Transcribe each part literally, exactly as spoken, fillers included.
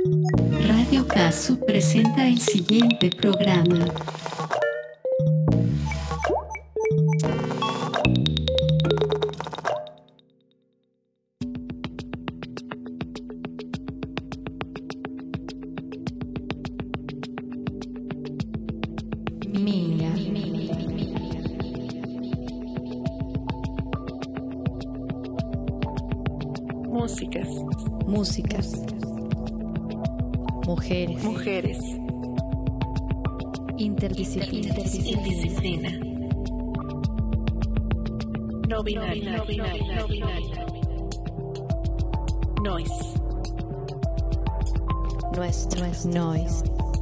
Radio Casu presenta el siguiente programa. Minga. Músicas. Músicas. Mujeres. Mujeres. Interdisciplina. Interdisciplina. No binario. No binario. No binario. Noise. Nuestro es noise.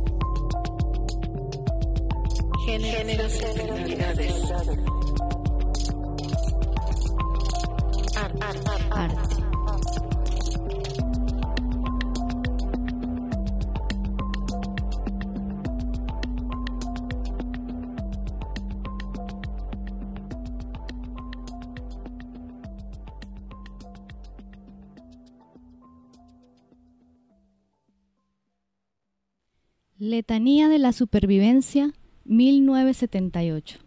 Géneros y finalidades. Arte. Arte. Letanía de la supervivencia, mil novecientos setenta y ocho.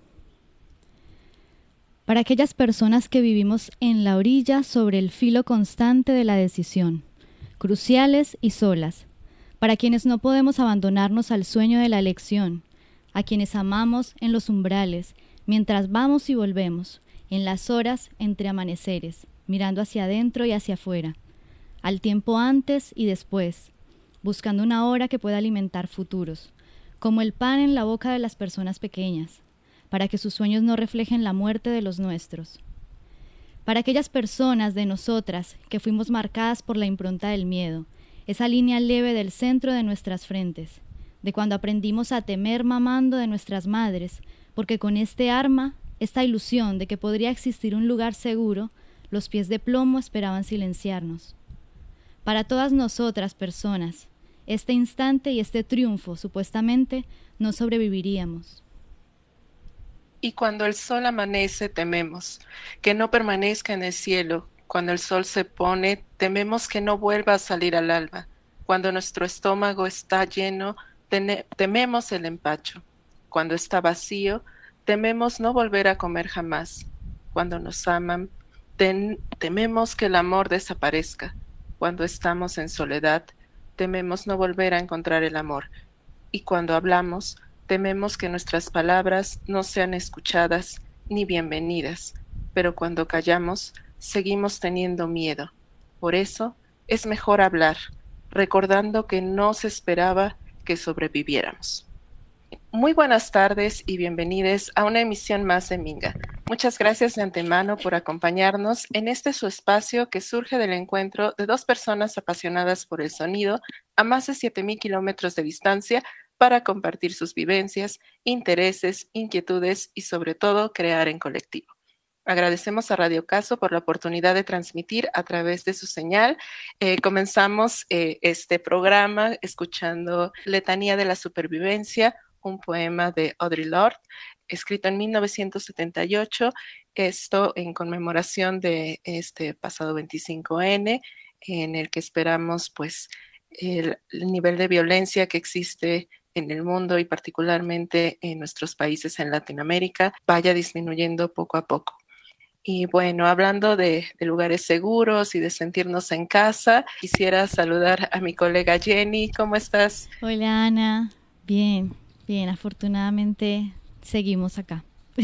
Para aquellas personas que vivimos en la orilla sobre el filo constante de la decisión, cruciales y solas, para quienes no podemos abandonarnos al sueño de la elección, a quienes amamos en los umbrales, mientras vamos y volvemos, en las horas entre amaneceres, mirando hacia adentro y hacia afuera, al tiempo antes y después, buscando una hora que pueda alimentar futuros, como el pan en la boca de las personas pequeñas, para que sus sueños no reflejen la muerte de los nuestros. Para aquellas personas de nosotras que fuimos marcadas por la impronta del miedo, esa línea leve del centro de nuestras frentes, de cuando aprendimos a temer mamando de nuestras madres, porque con este arma, esta ilusión de que podría existir un lugar seguro, los pies de plomo esperaban silenciarnos. Para todas nosotras personas, este instante y este triunfo, supuestamente, no sobreviviríamos. Y cuando el sol amanece, tememos que no permanezca en el cielo. Cuando el sol se pone, tememos que no vuelva a salir al alba. Cuando nuestro estómago está lleno, tememos el empacho. Cuando está vacío, tememos no volver a comer jamás. Cuando nos aman, ten- tememos que el amor desaparezca. Cuando estamos en soledad, tememos no volver a encontrar el amor. Y cuando hablamos, tememos que nuestras palabras no sean escuchadas ni bienvenidas. Pero cuando callamos, seguimos teniendo miedo. Por eso, es mejor hablar, recordando que no se esperaba que sobreviviéramos. Muy buenas tardes y bienvenidos a una emisión más de Minga. Muchas gracias de antemano por acompañarnos en este su espacio que surge del encuentro de dos personas apasionadas por el sonido a más de siete mil kilómetros de distancia para compartir sus vivencias, intereses, inquietudes y sobre todo crear en colectivo. Agradecemos a Radio Casu por la oportunidad de transmitir a través de su señal. Eh, comenzamos eh, este programa escuchando Letanía de la Supervivencia, un poema de Audre Lorde, escrito en mil novecientos setenta y ocho, esto en conmemoración de este pasado veinticinco ene, en el que esperamos pues el, el nivel de violencia que existe en el mundo y particularmente en nuestros países en Latinoamérica vaya disminuyendo poco a poco. Y bueno, hablando de, de lugares seguros y de sentirnos en casa, quisiera saludar a mi colega Jenny. ¿Cómo estás? Hola Ana, bien, bien, afortunadamente seguimos acá.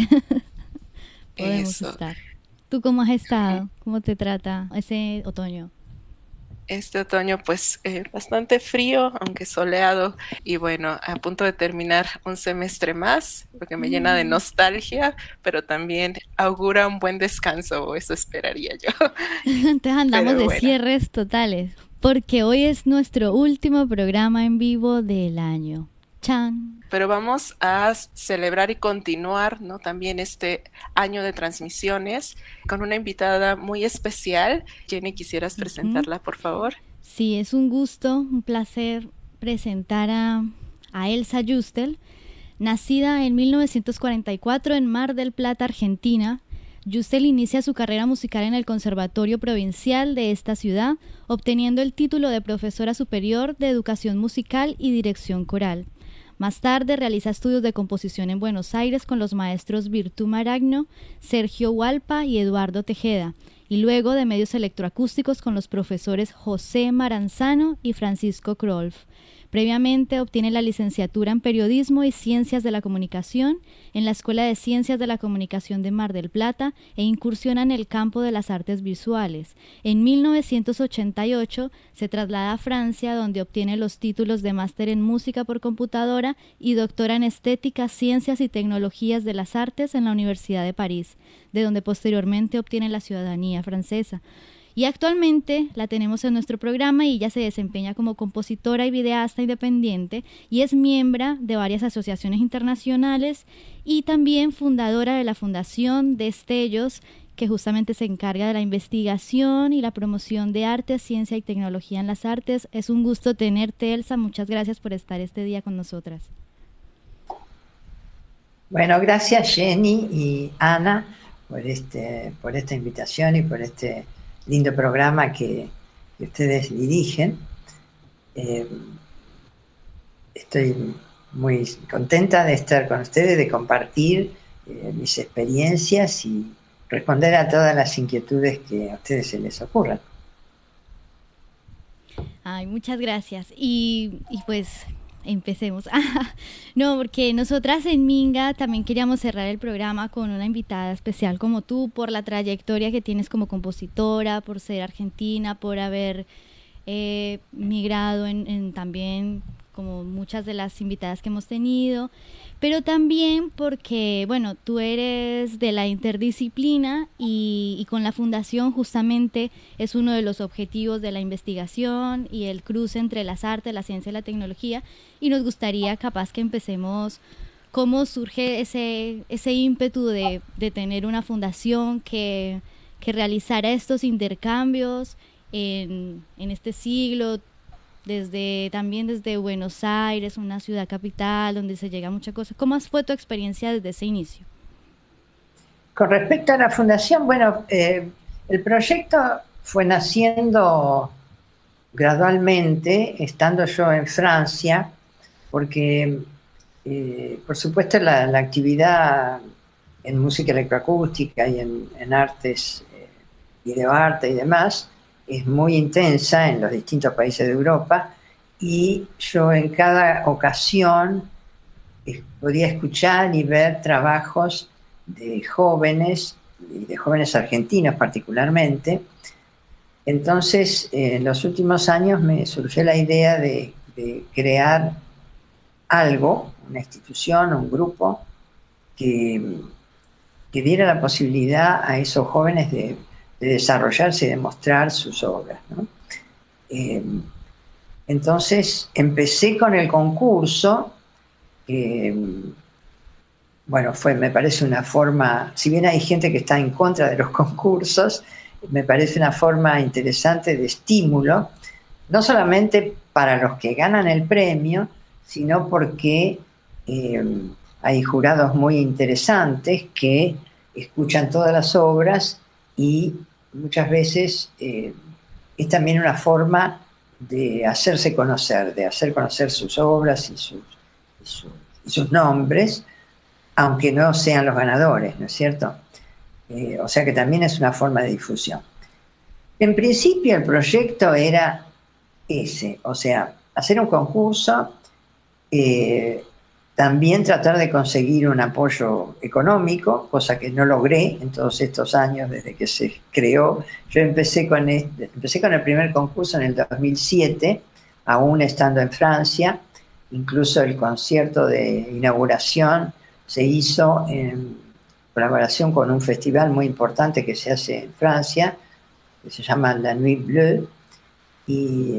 Podemos Eso. estar. ¿Tú cómo has estado? ¿Cómo te trata ese otoño? Este otoño pues eh, bastante frío, aunque soleado, y bueno, a punto de terminar un semestre más, lo que me llena de nostalgia, pero también augura un buen descanso, o eso esperaría yo. Entonces andamos Pero de bueno. cierres totales, porque hoy es nuestro último programa en vivo del año. Chan. Pero vamos a celebrar y continuar, ¿no? También este año de transmisiones con una invitada muy especial. Jenny, ¿quisieras presentarla, por favor? Sí, es un gusto, un placer presentar a, a Elsa Yustel, nacida en mil novecientos cuarenta y cuatro en Mar del Plata, Argentina. Yustel inicia su carrera musical en el Conservatorio Provincial de esta ciudad, obteniendo el título de profesora superior de Educación Musical y Dirección Coral. Más tarde realiza estudios de composición en Buenos Aires con los maestros Virtú Maragno, Sergio Hualpa y Eduardo Tejeda, y luego de medios electroacústicos con los profesores José Maranzano y Francisco Krolf. Previamente obtiene la licenciatura en Periodismo y Ciencias de la Comunicación en la Escuela de Ciencias de la Comunicación de Mar del Plata e incursiona en el campo de las artes visuales. En mil novecientos ochenta y ocho se traslada a Francia, donde obtiene los títulos de máster en Música por Computadora y doctora en Estética, Ciencias y Tecnologías de las Artes en la Universidad de París, de donde posteriormente obtiene la ciudadanía francesa. Y actualmente la tenemos en nuestro programa y ella se desempeña como compositora y videasta independiente y es miembro de varias asociaciones internacionales y también fundadora de la Fundación Destellos, que justamente se encarga de la investigación y la promoción de arte, ciencia y tecnología en las artes. Es un gusto tenerte, Elsa. Muchas gracias por estar este día con nosotras. Bueno, gracias Jenny y Ana por, este, por esta invitación y por este lindo programa que, que ustedes dirigen. Eh, estoy muy contenta de estar con ustedes, de compartir eh, mis experiencias y responder a todas las inquietudes que a ustedes se les ocurran. Ay, muchas gracias. Y, y pues empecemos. No, porque nosotras en Minga también queríamos cerrar el programa con una invitada especial como tú, por la trayectoria que tienes como compositora, por ser argentina, por haber eh, migrado en, en también como muchas de las invitadas que hemos tenido, pero también porque, bueno, tú eres de la interdisciplina y, y con la fundación justamente es uno de los objetivos de la investigación y el cruce entre las artes, la ciencia y la tecnología, y nos gustaría capaz que empecemos cómo surge ese, ese ímpetu de, de tener una fundación que, que realizara estos intercambios en, en este siglo, desde también desde Buenos Aires, una ciudad capital donde se llega a muchas cosas. ¿Cómo fue tu experiencia desde ese inicio? Con respecto a la fundación, bueno, eh, el proyecto fue naciendo gradualmente, estando yo en Francia, porque, eh, por supuesto, la, la actividad en música electroacústica y en, en artes, eh, videoarte y demás, es muy intensa en los distintos países de Europa, y yo en cada ocasión eh, podía escuchar y ver trabajos de jóvenes, y de jóvenes argentinos particularmente. Entonces, eh, en los últimos años me surgió la idea de, de crear algo, una institución, un grupo, que, que diera la posibilidad a esos jóvenes de de desarrollarse y de mostrar sus obras, ¿no? Eh, entonces empecé con el concurso, que, bueno, fue, me parece una forma, si bien hay gente que está en contra de los concursos, me parece una forma interesante de estímulo, no solamente para los que ganan el premio, sino porque eh, hay jurados muy interesantes que escuchan todas las obras y muchas veces eh, es también una forma de hacerse conocer, de hacer conocer sus obras y sus, y sus, y sus nombres, aunque no sean los ganadores, ¿no es cierto? Eh, o sea que también es una forma de difusión. En principio el proyecto era ese, o sea, hacer un concurso, eh, también tratar de conseguir un apoyo económico, cosa que no logré en todos estos años desde que se creó. Yo empecé con, este, empecé con el primer concurso en el dos mil siete, aún estando en Francia. Incluso el concierto de inauguración se hizo en colaboración con un festival muy importante que se hace en Francia, que se llama La Nuit Bleue. Y,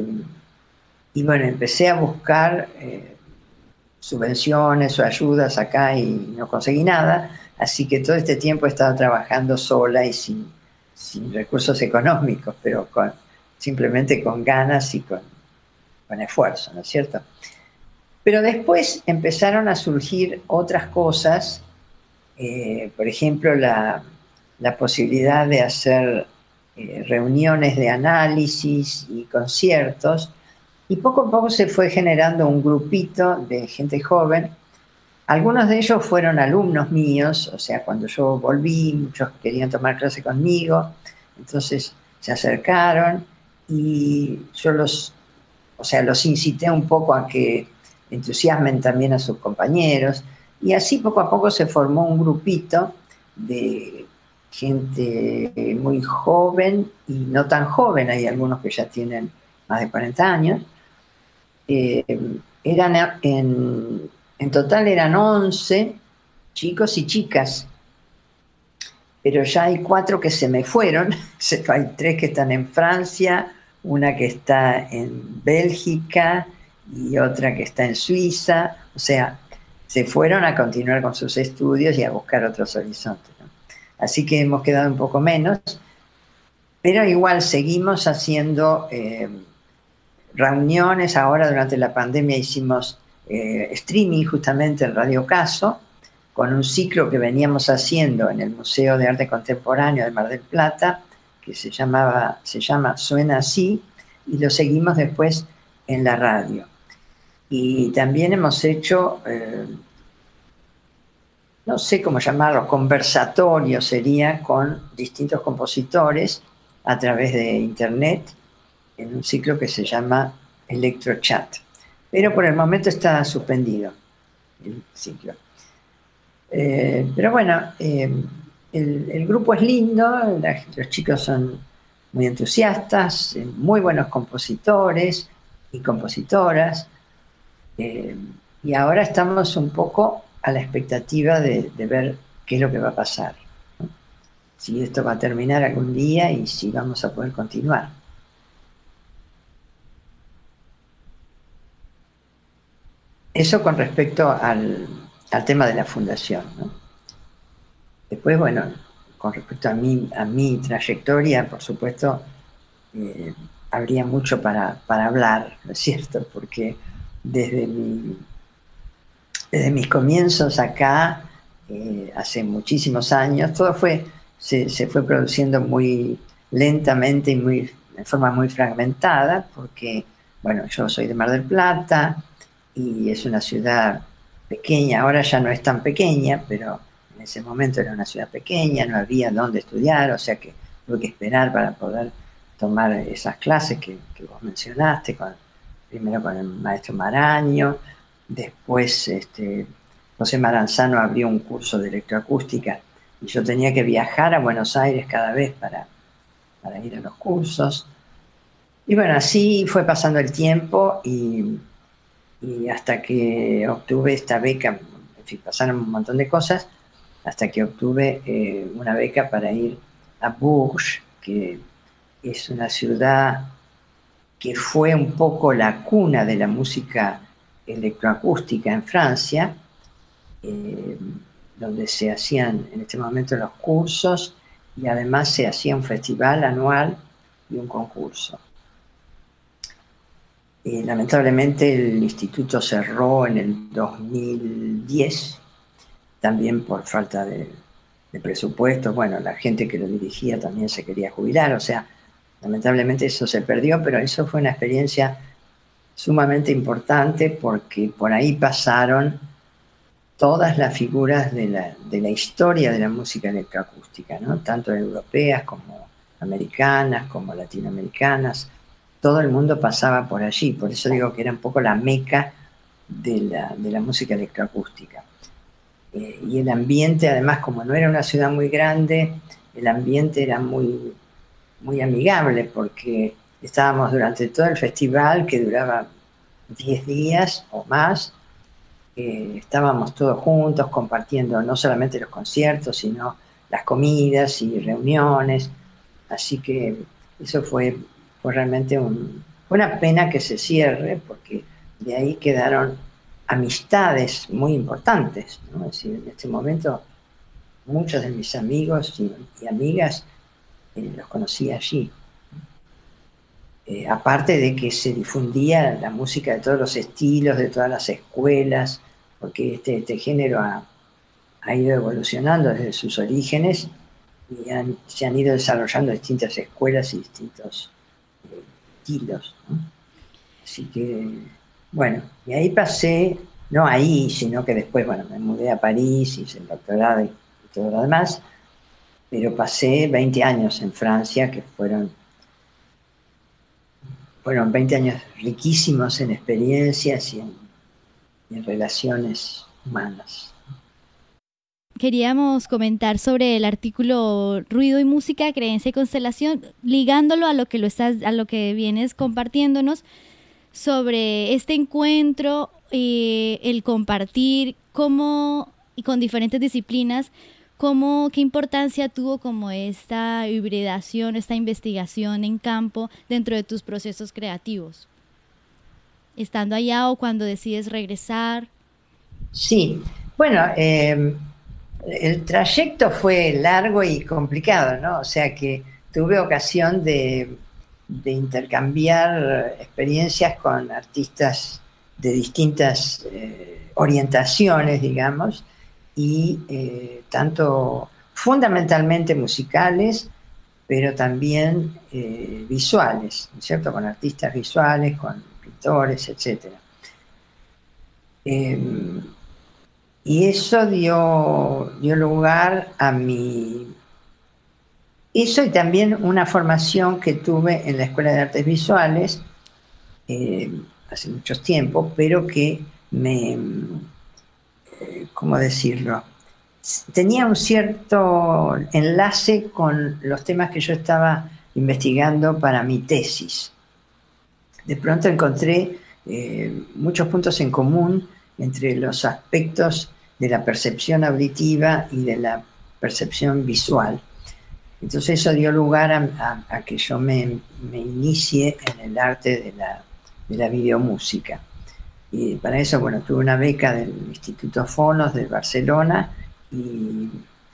y bueno, empecé a buscar Eh, subvenciones o ayudas acá y no conseguí nada, así que todo este tiempo he estado trabajando sola y sin, sin recursos económicos, pero con, simplemente con ganas y con, con esfuerzo, ¿no es cierto? Pero después empezaron a surgir otras cosas, eh, por ejemplo, la, la posibilidad de hacer eh, reuniones de análisis y conciertos, y poco a poco se fue generando un grupito de gente joven. Algunos de ellos fueron alumnos míos, o sea, cuando yo volví, muchos querían tomar clase conmigo, entonces se acercaron y yo los, o sea, los incité un poco a que entusiasmen también a sus compañeros, y así poco a poco se formó un grupito de gente muy joven y no tan joven, hay algunos que ya tienen más de cuarenta años. Eh, eran en, en total eran once chicos y chicas, pero ya hay cuatro que se me fueron. Hay tres que están en Francia, una que está en Bélgica y otra que está en Suiza. O sea, se fueron a continuar con sus estudios y a buscar otros horizontes, ¿no? Así que hemos quedado un poco menos, pero igual seguimos haciendo eh, reuniones. Ahora durante la pandemia hicimos eh, streaming justamente en Radio Caso, con un ciclo que veníamos haciendo en el Museo de Arte Contemporáneo de Mar del Plata, que se, llamaba, se llama Suena Así, y lo seguimos después en la radio. Y también hemos hecho, eh, no sé cómo llamarlo, conversatorio sería, con distintos compositores a través de internet, en un ciclo que se llama Electrochat. Pero por el momento está suspendido el ciclo. Eh, pero bueno, eh, el, el grupo es lindo, la, los chicos son muy entusiastas, eh, muy buenos compositores y compositoras, eh, y ahora estamos un poco a la expectativa de, de ver qué es lo que va a pasar, ¿no? Si esto va a terminar algún día y si vamos a poder continuar. Eso con respecto al, al tema de la fundación, ¿no? Después, bueno, con respecto a mi, a mi trayectoria, por supuesto, eh, habría mucho para, para hablar, ¿no es cierto? Porque desde, mi, desde mis comienzos acá, eh, hace muchísimos años, todo fue, se, se fue produciendo muy lentamente y muy, de forma muy fragmentada, porque, bueno, yo soy de Mar del Plata y es una ciudad pequeña, ahora ya no es tan pequeña, pero en ese momento era una ciudad pequeña, no había dónde estudiar, o sea que tuve que esperar para poder tomar esas clases que, que vos mencionaste, con, primero con el maestro Maraño, después este, José Maranzano abrió un curso de electroacústica y yo tenía que viajar a Buenos Aires cada vez para, para ir a los cursos. Y bueno, así fue pasando el tiempo y, y hasta que obtuve esta beca, en fin, pasaron un montón de cosas, hasta que obtuve eh, una beca para ir a Bourges, que es una ciudad que fue un poco la cuna de la música electroacústica en Francia, eh, donde se hacían en este momento los cursos y además se hacía un festival anual y un concurso. Eh, lamentablemente el instituto cerró en el dos mil diez, también por falta de, de presupuesto. Bueno, la gente que lo dirigía también se quería jubilar, o sea, lamentablemente eso se perdió, pero eso fue una experiencia sumamente importante porque por ahí pasaron todas las figuras de la, de la historia de la música electroacústica, ¿no? Tanto europeas como americanas, como latinoamericanas. Todo el mundo pasaba por allí, por eso digo que era un poco la meca de la, de la música electroacústica. Eh, y el ambiente, además, como no era una ciudad muy grande, el ambiente era muy, muy amigable, porque estábamos durante todo el festival, que duraba diez días o más, eh, estábamos todos juntos compartiendo no solamente los conciertos, sino las comidas y reuniones, así que eso fue, fue realmente un, una pena que se cierre, porque de ahí quedaron amistades muy importantes, ¿no? Es decir, en este momento muchos de mis amigos y, y amigas eh, los conocí allí. Eh, aparte de que se difundía la música de todos los estilos, de todas las escuelas, porque este, este género ha, ha ido evolucionando desde sus orígenes y han, se han ido desarrollando distintas escuelas y distintos eh, estilos, ¿no? Así que, bueno, y ahí pasé, no ahí, sino que después, bueno, me mudé a París, hice el doctorado y, y todo lo demás, pero pasé veinte años en Francia, que fueron, fueron veinte años riquísimos en experiencias y en, y en relaciones humanas. Queríamos comentar sobre el artículo Ruido y Música, Creencia y Constelación, ligándolo a lo que lo estás, a lo que vienes compartiéndonos sobre este encuentro, eh, el compartir, cómo, y con diferentes disciplinas, cómo, qué importancia tuvo como esta hibridación, esta investigación en campo dentro de tus procesos creativos, estando allá o cuando decides regresar. Sí, bueno, eh, el trayecto fue largo y complicado, ¿no? O sea que tuve ocasión de, de intercambiar experiencias con artistas de distintas eh, orientaciones, digamos, y eh, tanto fundamentalmente musicales, pero también eh, visuales, ¿no es cierto? Con artistas visuales, con pintores, etcétera. Eh, Y eso dio, dio lugar a mi... Eso y también una formación que tuve en la Escuela de Artes Visuales eh, hace muchos tiempos, pero que me... Eh, ¿cómo decirlo? Tenía un cierto enlace con los temas que yo estaba investigando para mi tesis. De pronto encontré eh, muchos puntos en común entre los aspectos de la percepción auditiva y de la percepción visual. Entonces eso dio lugar a, a, a que yo me, me inicie en el arte de la, de la videomúsica. Y para eso, bueno, tuve una beca del Instituto Fonos de Barcelona y,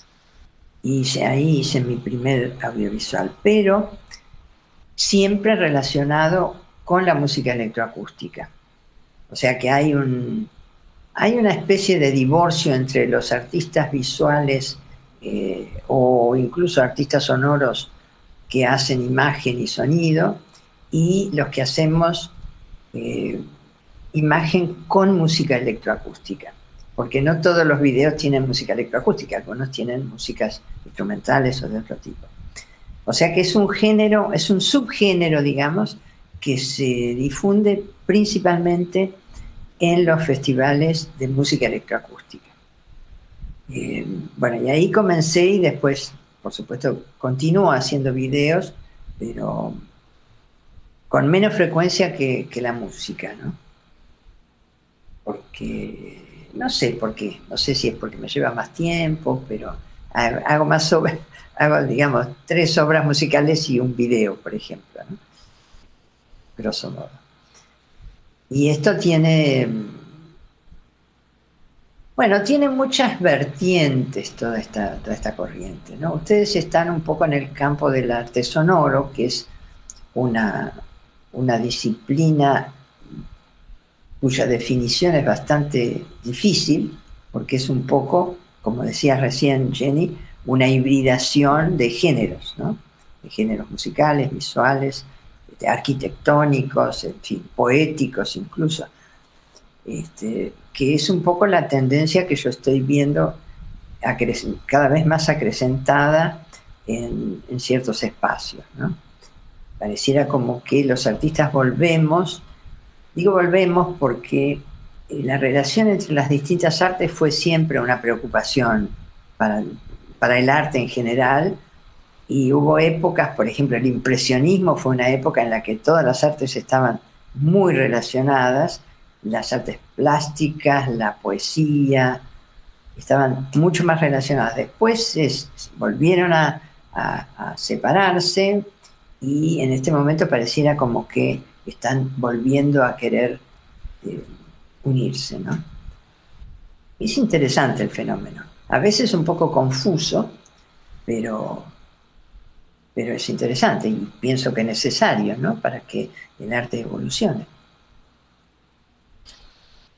y ahí hice mi primer audiovisual, pero siempre relacionado con la música electroacústica. O sea que hay un... Hay una especie de divorcio entre los artistas visuales eh, o incluso artistas sonoros que hacen imagen y sonido y los que hacemos eh, imagen con música electroacústica. Porque no todos los videos tienen música electroacústica, algunos tienen músicas instrumentales o de otro tipo. O sea que es un género, es un subgénero, digamos, que se difunde principalmente en los festivales de música electroacústica. Eh, bueno, y ahí comencé y después, por supuesto, continúo haciendo videos, pero con menos frecuencia que, que la música, ¿no? Porque, no sé por qué, no sé si es porque me lleva más tiempo, pero hago más obras, hago, digamos, tres obras musicales y un video, por ejemplo, ¿no? Grosso modo. Y esto tiene, bueno, tiene muchas vertientes toda esta, toda esta corriente, ¿no? Ustedes están un poco en el campo del arte sonoro, que es una, una disciplina cuya definición es bastante difícil, porque es un poco, como decía recién Jenny, una hibridación de géneros, ¿no? De géneros musicales, visuales, arquitectónicos, en fin, poéticos incluso, este, que es un poco la tendencia que yo estoy viendo cada vez más acrecentada en, en ciertos espacios, ¿no? Pareciera como que los artistas volvemos, digo volvemos porque la relación entre las distintas artes fue siempre una preocupación para, para el arte en general. Y hubo épocas, por ejemplo, el impresionismo fue una época en la que todas las artes estaban muy relacionadas, las artes plásticas, la poesía, estaban mucho más relacionadas. Después es, volvieron a, a, a separarse y en este momento pareciera como que están volviendo a querer eh, unirse, ¿no? Es interesante el fenómeno. A veces un poco confuso, pero... pero es interesante y pienso que necesario, ¿no? Para que el arte evolucione.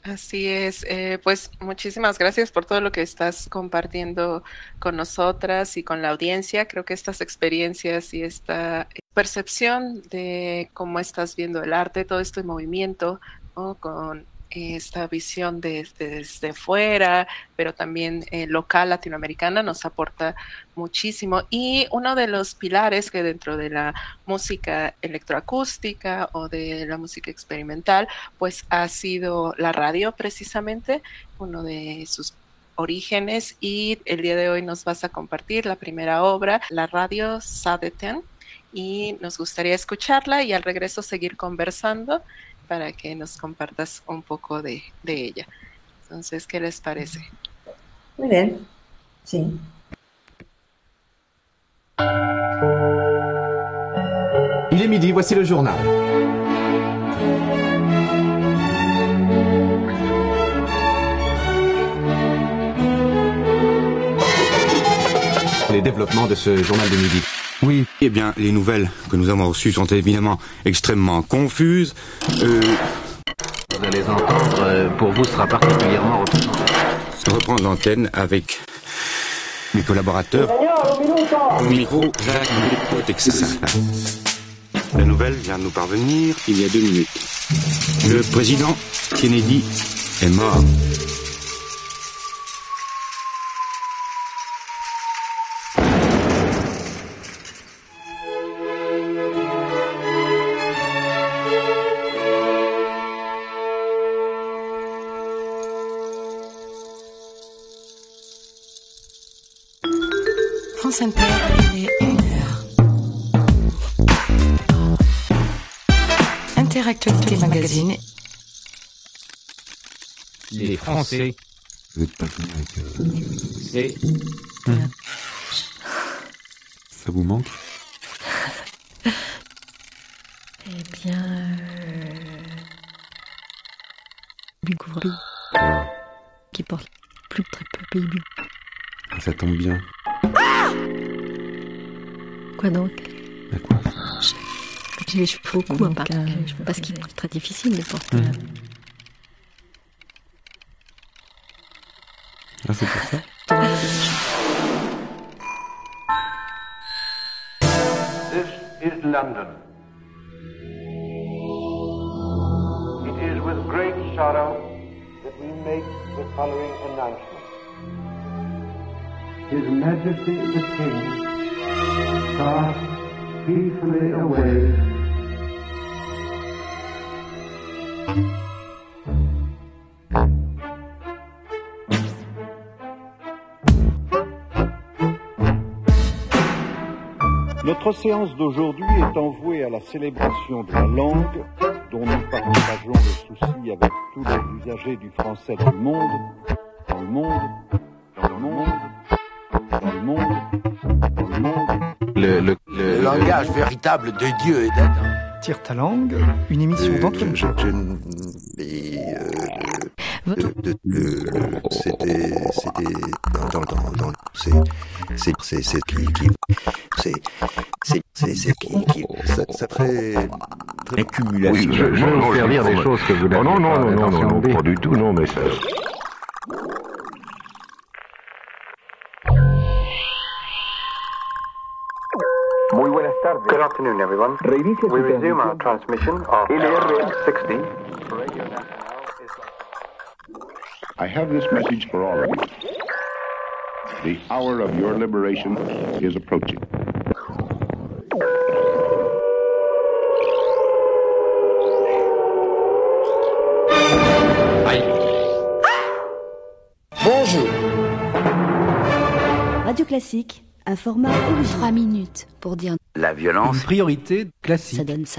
Así es, eh, pues muchísimas gracias por todo lo que estás compartiendo con nosotras y con la audiencia. Creo que estas experiencias y esta percepción de cómo estás viendo el arte, todo este movimiento, ¿no? Con esta visión de, de, desde fuera, pero también eh, local latinoamericana, nos aporta muchísimo. Y uno de los pilares que dentro de la música electroacústica o de la música experimental, pues ha sido la radio precisamente, uno de sus orígenes, y el día de hoy nos vas a compartir la primera obra, la radio Sadeten, y nos gustaría escucharla y al regreso seguir conversando para que nos compartas un poco de, de ella. Entonces, ¿qué les parece? Muy bien, sí. Il est midi, voici le journal. Les développements de ce journal de midi. Oui, eh bien, les nouvelles que nous avons reçues sont évidemment extrêmement confuses. Euh... Vous allez entendre, euh, pour vous, sera particulièrement représentatif. Reprendre l'antenne avec mes collaborateurs. Au micro, Jacques au Texas. La nouvelle vient de nous parvenir il y a deux minutes. Le président Kennedy est mort. France Inter, il est une heure. Interactualité Magazine. Les Français. Vous n'êtes pas venu avec... C'est... Hum. Ça vous manque? Eh bien... Euh... Une couvre qui porte plus très peu baby. Ça tombe bien. Quoi donc? À quoi? J'ai les cheveux beaucoup, à part euh, parce qu'il est très difficile de porter. Mmh. Ah, c'est pour ça? This is London. It is with great sorrow that we make the following announcement. His Majesty the King passed peacefully away. Notre séance d'aujourd'hui est envouée à la célébration de la langue dont nous partageons le souci avec tous les usagers du français dans le monde, dans le monde, dans le monde, dans le monde, dans le monde. Le, le, le, le langage le... véritable de Dieu et d'Adam. Tire ta langue, une émission euh, d'Antoine. Je, je, je, et, euh, de, de, de, c'était, c'était, dans, dans, dans, dans c'est, c'est, c'est, c'est qui, qui, c'est, c'est, c'est, c'est qui, qui, ça, ça très, très accumulation. Oui, je, je vais vous faire dire des choses que vous n'avez oh, non, non, pas, non, non, non, pas du tout, non, mais ça. Muy buenas tardes. Good afternoon, everyone. We resume our transmission of L R sixty. I have this message for all of you. The hour of your liberation is approaching. Bonjour. Radio Classique. Un format original. Trois minutes pour dire la violence. Une priorité classique. Ça donne ça.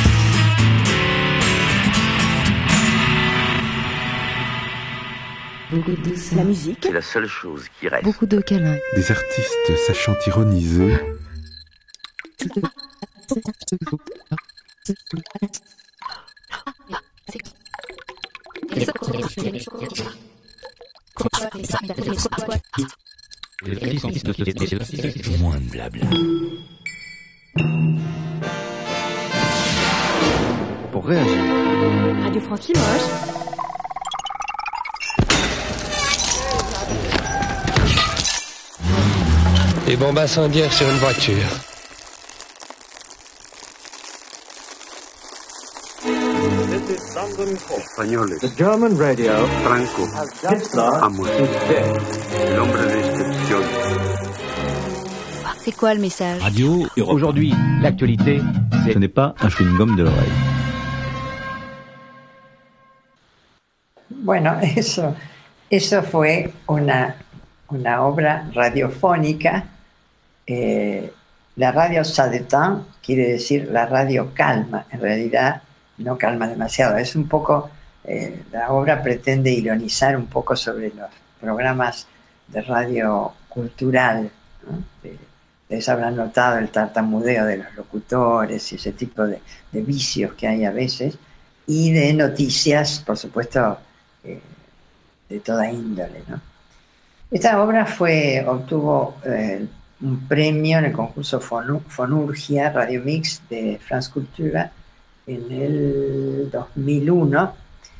Beaucoup de douceur. La musique. C'est la seule chose qui reste. Beaucoup de câlins. Des artistes sachant ironiser. Moins de blabla. Pour réagir. Radio France Limoges. et bombes incendiaires sur une voiture. Españoles. The German radio. Franco ha muerto. El hombre de excepción. C'est quoi le message? Radio Europe. Aujourd'hui, l'actualité, ce n'est pas un chewing-gum de l'oreille. Bueno, eso, eso fue una, una obra radiofónica. Eh, la radio ça détend quiere decir la radio calma. En realidad no calma demasiado. Es un poco, eh, la obra pretende ironizar un poco sobre los programas de radio cultural, ¿no? De, Ustedes habrán notado el tartamudeo de los locutores y ese tipo de, de vicios que hay a veces, y de noticias, por supuesto, eh, de toda índole, ¿no? Esta obra fue, obtuvo eh, un premio en el concurso Fonu, Fonurgia Radio Mix de France Cultura en el dos mil uno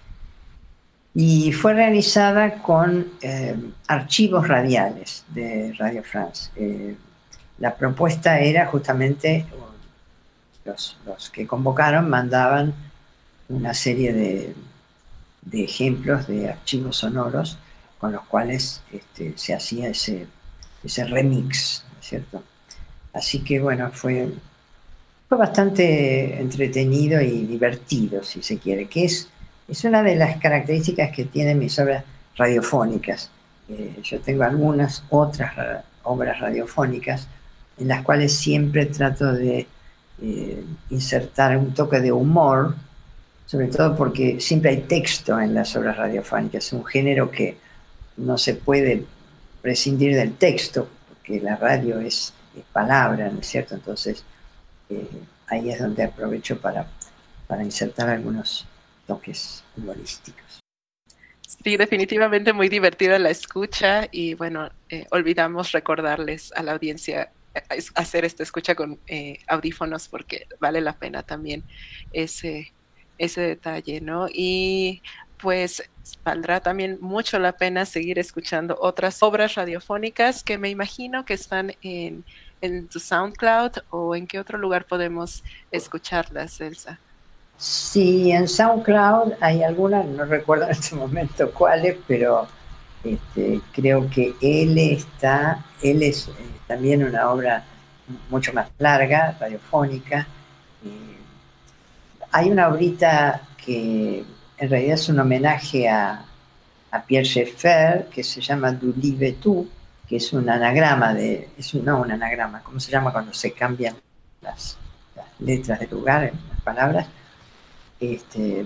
y fue realizada con eh, archivos radiales de Radio France. Eh, La propuesta era justamente, los, los que convocaron mandaban una serie de, de ejemplos de archivos sonoros con los cuales este, se hacía ese, ese remix, ¿no es cierto? Así que bueno, fue, fue bastante entretenido y divertido, si se quiere, que es, es una de las características que tienen mis obras radiofónicas. Eh, yo tengo algunas otras ra- obras radiofónicas en las cuales siempre trato de eh, insertar un toque de humor, sobre todo porque siempre hay texto en las obras radiofónicas, es un género que no se puede prescindir del texto, porque la radio es, es palabra, ¿no es cierto? Entonces, eh, ahí es donde aprovecho para, para insertar algunos toques humorísticos. Sí, definitivamente muy divertida la escucha y bueno, eh, olvidamos recordarles a la audiencia hacer esta escucha con eh, audífonos porque vale la pena también ese, ese detalle, ¿no? Y pues valdrá también mucho la pena seguir escuchando otras obras radiofónicas que me imagino que están en, en tu SoundCloud o en qué otro lugar podemos escucharlas, Elsa. Sí, en SoundCloud hay algunas, no recuerdo en este momento cuáles, pero este, creo que él está, él es eh, también una obra mucho más larga, radiofónica. Eh, hay una obrita que en realidad es un homenaje a, a Pierre Schaeffer, que se llama Du Liebe Tu, que es un anagrama de, es un, no un anagrama, ¿cómo se llama cuando se cambian las, las letras de lugar en las palabras? Este,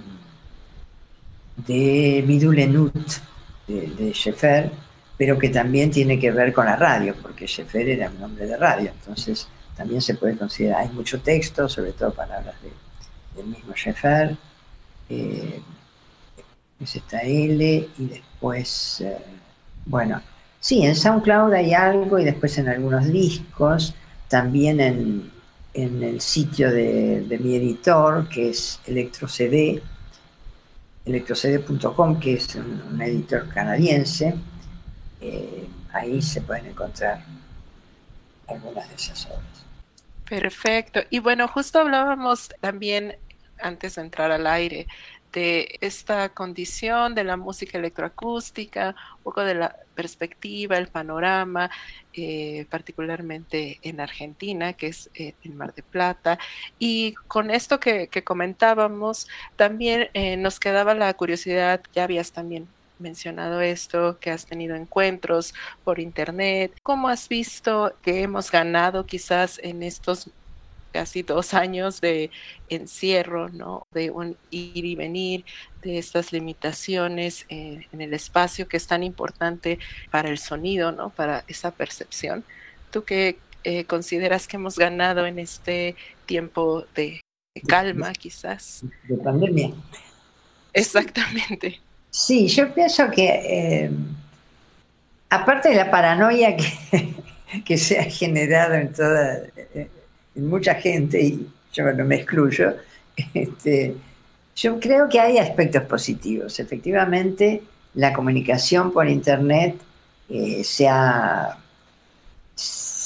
de Vidulenut de, de Schaeffer, pero que también tiene que ver con la radio, porque Schaeffer era un hombre de radio, entonces también se puede considerar, hay mucho texto, sobre todo palabras de, del mismo Schaeffer, eh, es esta L, y después, eh, bueno, sí, en SoundCloud hay algo, y después en algunos discos, también en en el sitio de, de mi editor, que es ElectroCD, electrocd punto com, que es un, un editor canadiense. Eh, ahí se pueden encontrar algunas de esas obras. Perfecto. Y bueno, justo hablábamos también, antes de entrar al aire, de esta condición de la música electroacústica, un poco de la perspectiva, el panorama, eh, particularmente en Argentina, que es eh, el Mar de Plata. Y con esto que, que comentábamos, también eh, nos quedaba la curiosidad, ya habías también mencionado esto, que has tenido encuentros por internet. ¿Cómo has visto que hemos ganado quizás en estos casi dos años de encierro, ¿no? De un ir y venir, de estas limitaciones eh, en el espacio que es tan importante para el sonido, ¿no? Para esa percepción. ¿Tú qué eh, consideras que hemos ganado en este tiempo de, de calma, quizás? De pandemia. Exactamente. Sí, yo pienso que eh, aparte de la paranoia que, que se ha generado en toda... Eh, en mucha gente, y yo no me excluyo, este, yo creo que hay aspectos positivos. Efectivamente, la comunicación por internet eh, se, ha, se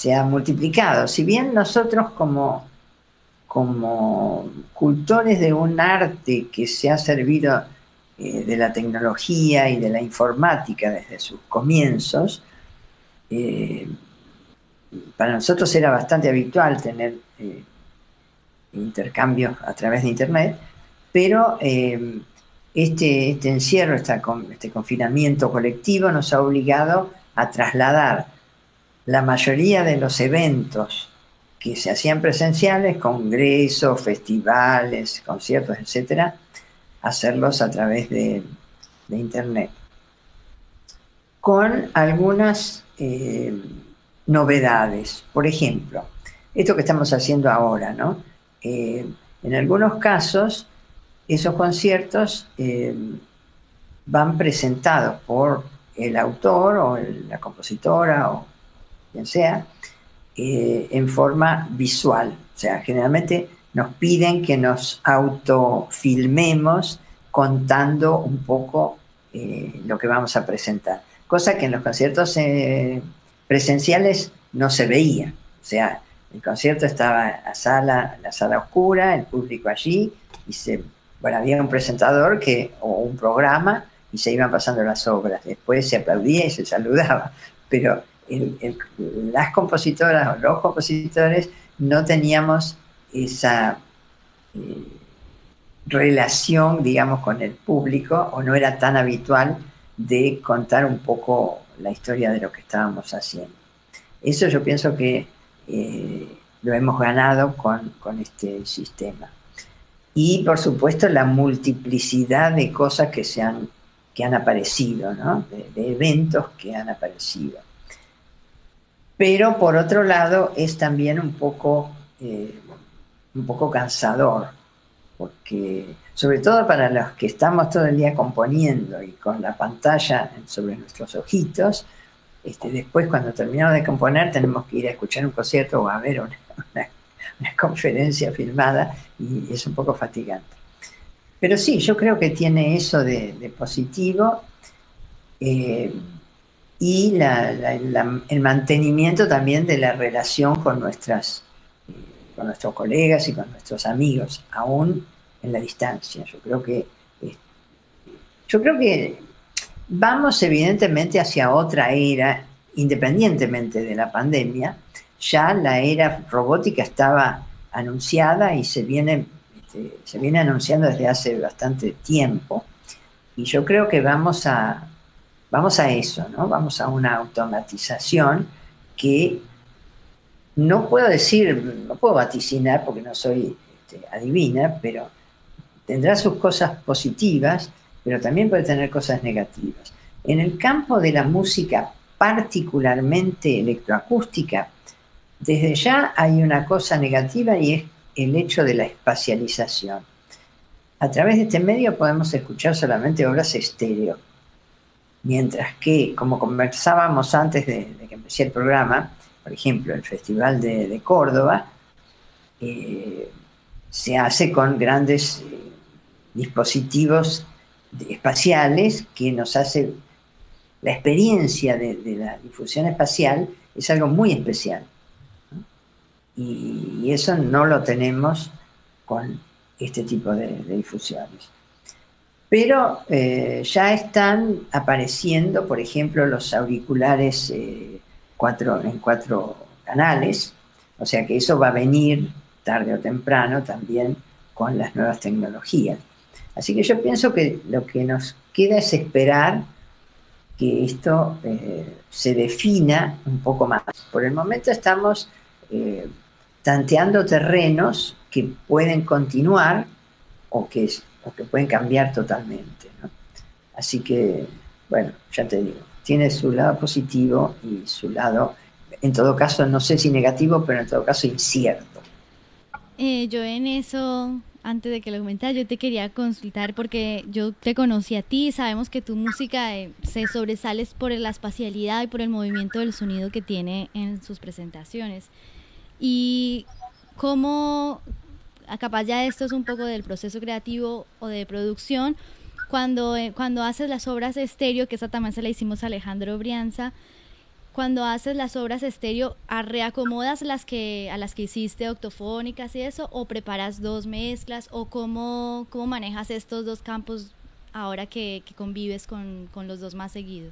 se ha multiplicado. Si bien nosotros como, como cultores de un arte que se ha servido eh, de la tecnología y de la informática desde sus comienzos, eh, para nosotros era bastante habitual tener eh, intercambios a través de Internet, pero eh, este, este encierro, esta, este confinamiento colectivo nos ha obligado a trasladar la mayoría de los eventos que se hacían presenciales, congresos, festivales, conciertos, etcétera, hacerlos a través de, de Internet. Con algunas eh, novedades. Por ejemplo, esto que estamos haciendo ahora, ¿no? Eh, en algunos casos, esos conciertos eh, van presentados por el autor o el, la compositora o quien sea, eh, en forma visual. O sea, generalmente nos piden que nos autofilmemos contando un poco eh, lo que vamos a presentar. Cosa que en los conciertos eh, presenciales no se veía. O sea, el concierto estaba en la sala, la sala oscura, el público allí, y se, bueno, había un presentador que, o un programa, y se iban pasando las obras. Después se aplaudía y se saludaba. Pero el, el, las compositoras o los compositores no teníamos esa eh, relación, digamos, con el público, o no era tan habitual de contar un poco la historia de lo que estábamos haciendo. Eso yo pienso que eh, lo hemos ganado con, con este sistema. Y, por supuesto, la multiplicidad de cosas que, se han, que han aparecido, ¿no? de, de eventos que han aparecido. Pero, por otro lado, es también un poco, eh, un poco cansador, porque, sobre todo para los que estamos todo el día componiendo y con la pantalla sobre nuestros ojitos, este, después cuando terminamos de componer tenemos que ir a escuchar un concierto o a ver una, una, una conferencia filmada, y es un poco fatigante. Pero sí, yo creo que tiene eso de, de positivo, eh, y la, la, la, el mantenimiento también de la relación con nuestras con nuestros colegas y con nuestros amigos, aún en la distancia. Yo creo que yo creo que vamos evidentemente hacia otra era, independientemente de la pandemia. Ya la era robótica estaba anunciada y se viene, este, se viene anunciando desde hace bastante tiempo, y yo creo que vamos a, vamos a eso, ¿no? Vamos a una automatización que no puedo decir, no puedo vaticinar porque no soy este, adivina, pero tendrá sus cosas positivas, pero también puede tener cosas negativas. En el campo de la música, particularmente electroacústica, desde ya hay una cosa negativa, y es el hecho de la espacialización. A través de este medio podemos escuchar solamente obras estéreo, mientras que, como conversábamos antes de, de que empecé el programa, por ejemplo, el Festival de, de Córdoba, eh, se hace con grandes eh, dispositivos de, espaciales, que nos hace la experiencia de, de la difusión espacial, es algo muy especial, ¿no? Y, y eso no lo tenemos con este tipo de, de difusiones. Pero eh, ya están apareciendo, por ejemplo, los auriculares eh, Cuatro, en cuatro canales, o sea que eso va a venir tarde o temprano también con las nuevas tecnologías. Así que yo pienso que lo que nos queda es esperar que esto eh, se defina un poco más. Por el momento estamos eh, tanteando terrenos que pueden continuar o que, o que pueden cambiar totalmente, ¿no? Así que, bueno, ya te digo, tiene su lado positivo y su lado, en todo caso, no sé si negativo, pero en todo caso incierto. Eh, yo en eso, antes de que lo comentaras, yo te quería consultar, porque yo te conocí a ti, sabemos que tu música eh, se sobresale por la espacialidad y por el movimiento del sonido que tiene en sus presentaciones. Y cómo, capaz ya esto es un poco del proceso creativo o de producción, Cuando, eh, cuando haces las obras de estéreo, que esa también se la hicimos a Alejandro Brianza, cuando haces las obras estéreo, ¿reacomodas las que, a las que hiciste octofónicas y eso, o preparas dos mezclas, o cómo, cómo manejas estos dos campos ahora que, que convives con, con los dos más seguido?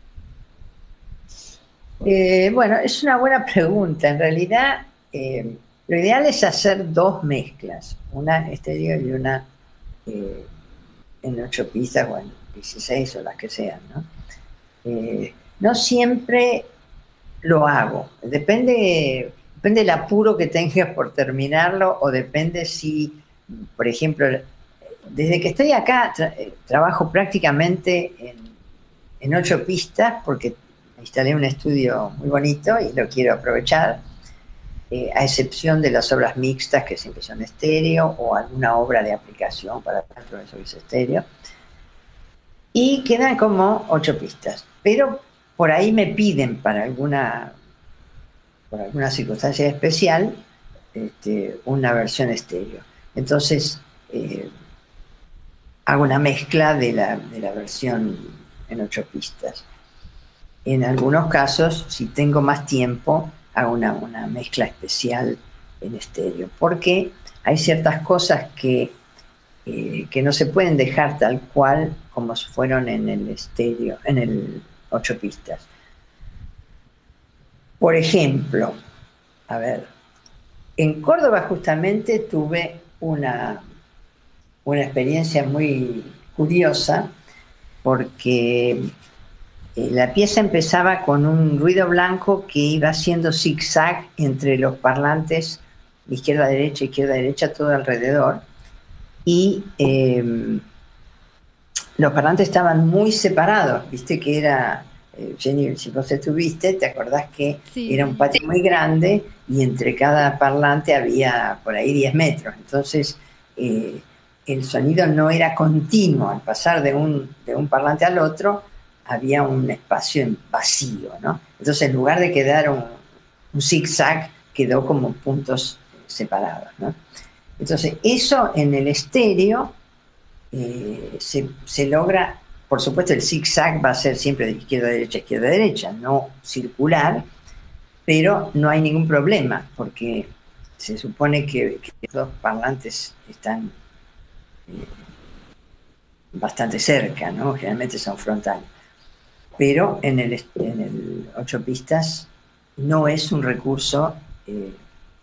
Eh, bueno, es una buena pregunta. En realidad, eh, lo ideal es hacer dos mezclas, una estéreo y una eh, en ocho pistas o en dieciséis o las que sean, ¿no? Eh, no siempre lo hago, depende, depende del apuro que tengas por terminarlo, o depende si, por ejemplo, desde que estoy acá tra trabajo prácticamente en, en ocho pistas porque instalé un estudio muy bonito y lo quiero aprovechar, eh, a excepción de las obras mixtas que siempre son estéreo, o alguna obra de aplicación para dentro de eso que es estéreo, y quedan como ocho pistas, pero por ahí me piden para alguna, por alguna circunstancia especial, este, una versión estéreo. Entonces eh, hago una mezcla de la, de la versión en ocho pistas. En algunos casos, si tengo más tiempo, hago una, una mezcla especial en estéreo, porque hay ciertas cosas que, eh, que no se pueden dejar tal cual como fueron en el estéreo, en el ocho pistas. Por ejemplo, a ver, en Córdoba justamente tuve una, una experiencia muy curiosa, porque la pieza empezaba con un ruido blanco que iba haciendo zigzag entre los parlantes, izquierda-derecha, izquierda-derecha, todo alrededor. Y eh, los parlantes estaban muy separados, viste que era, eh, Jenny, si vos estuviste, te acordás que sí, era un patio muy grande y entre cada parlante había por ahí diez metros. Entonces, eh, el sonido no era continuo. Al pasar de un, de un parlante al otro, había un espacio vacío, ¿no? Entonces, en lugar de quedar un, un zigzag, quedó como puntos separados, ¿no? Entonces, eso en el estéreo eh, se, se logra, por supuesto, el zigzag va a ser siempre de izquierda a derecha, izquierda a derecha, no circular, pero no hay ningún problema, porque se supone que, que los dos parlantes están eh, bastante cerca, ¿no? Generalmente son frontales. Pero en el, en el ocho pistas no es un recurso, eh,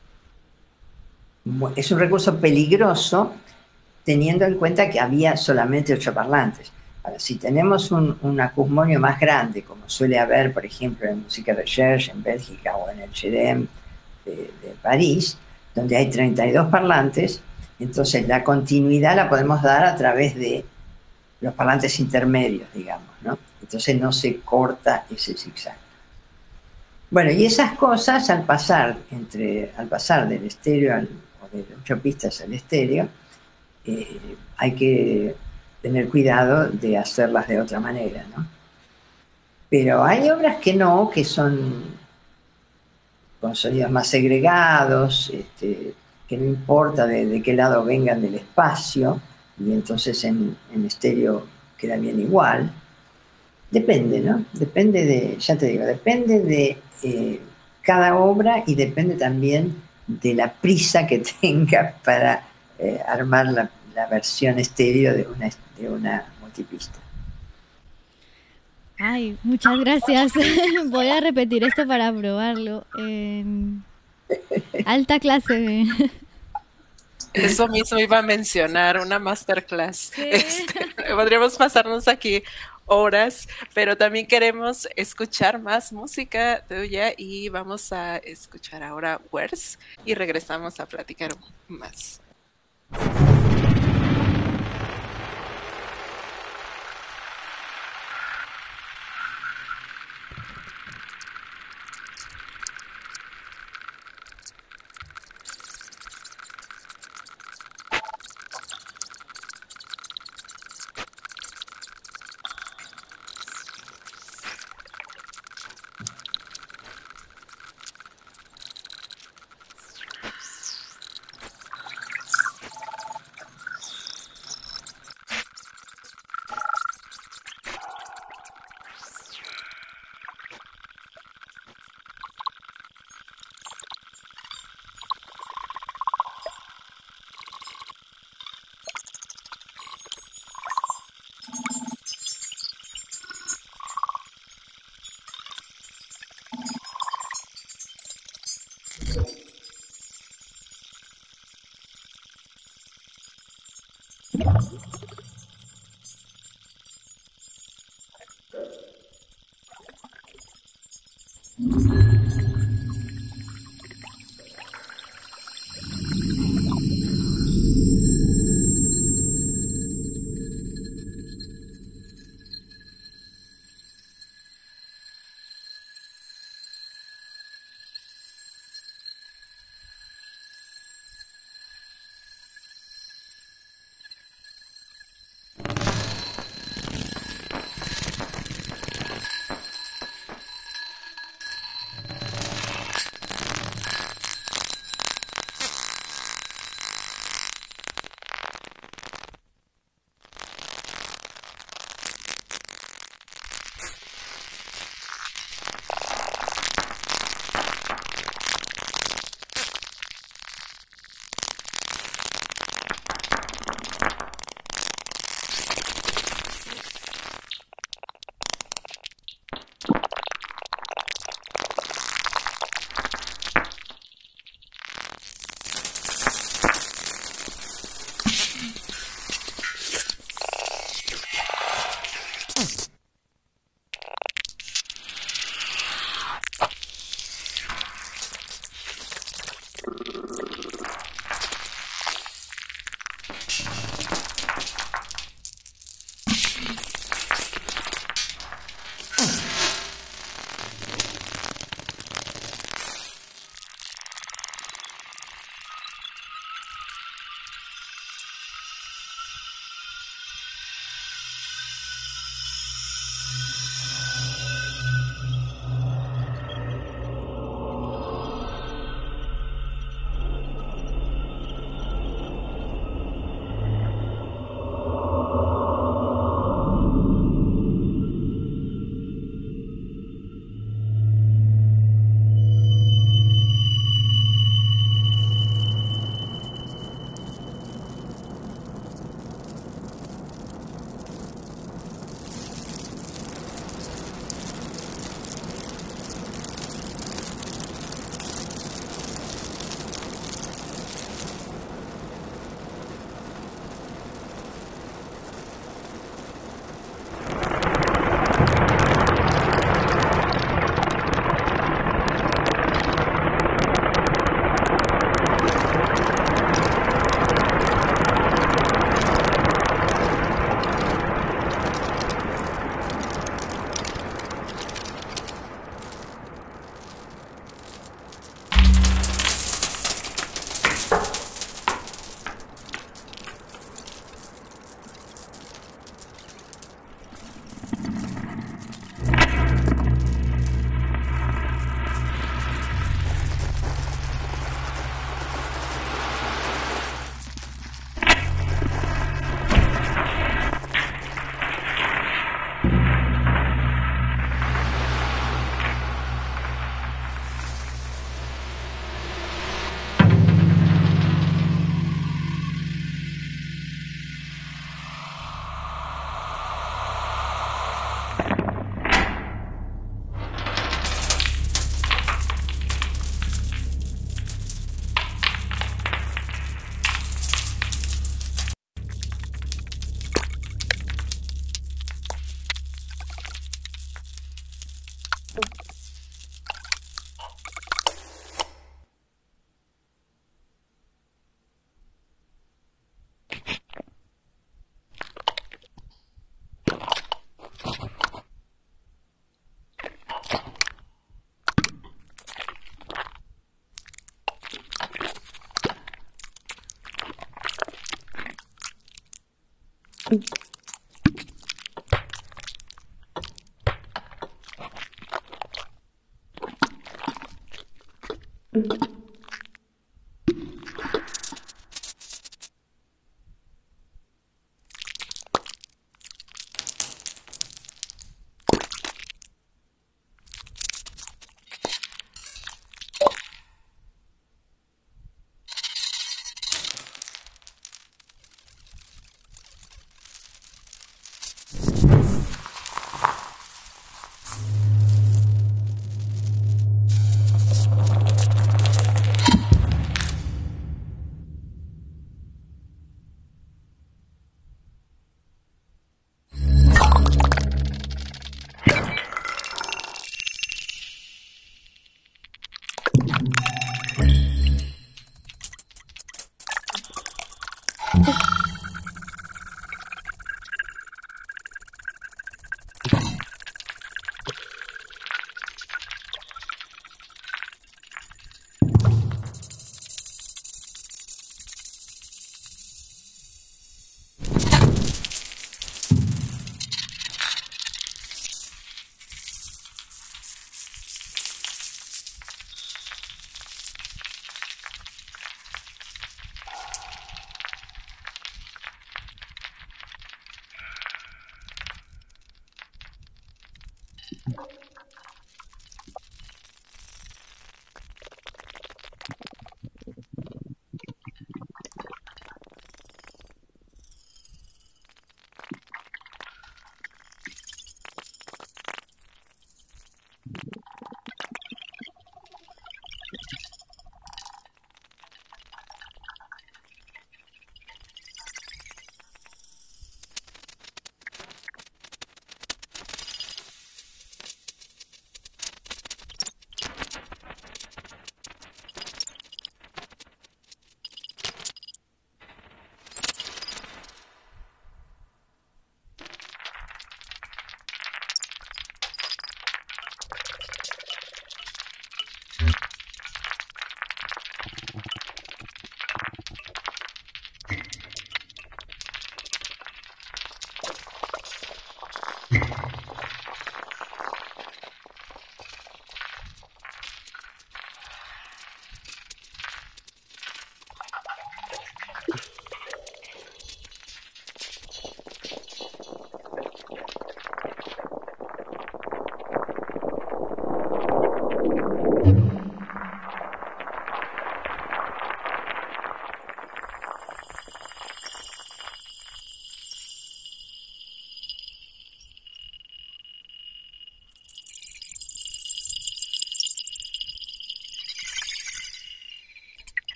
es un recurso peligroso, teniendo en cuenta que había solamente ocho parlantes. Ahora, si tenemos un, un acusmonio más grande, como suele haber, por ejemplo, en Musique Recherche en Bélgica o en el CHEDEM de, de París, donde hay treinta y dos parlantes, entonces la continuidad la podemos dar a través de los parlantes intermedios, digamos, ¿no? Entonces no se corta ese zigzag. Bueno, y esas cosas al pasar entre al pasar del estéreo al, o de ocho pistas al estéreo, eh, hay que tener cuidado de hacerlas de otra manera, ¿no? Pero hay obras que no, que son con sonidos más segregados, este, que no importa de, de qué lado vengan del espacio, y entonces en, en estéreo queda bien igual. Depende, ¿no? Depende de, ya te digo, depende de eh, cada obra, y depende también de la prisa que tenga para eh, armar la, la versión estéreo de una, de una multipista. Ay, muchas gracias. Voy a repetir esto para probarlo. Eh, alta clase. Eso mismo iba a mencionar, una masterclass. ¿Sí? Este, podríamos pasarnos aquí horas, pero también queremos escuchar más música tuya y vamos a escuchar ahora Wers y regresamos a platicar más.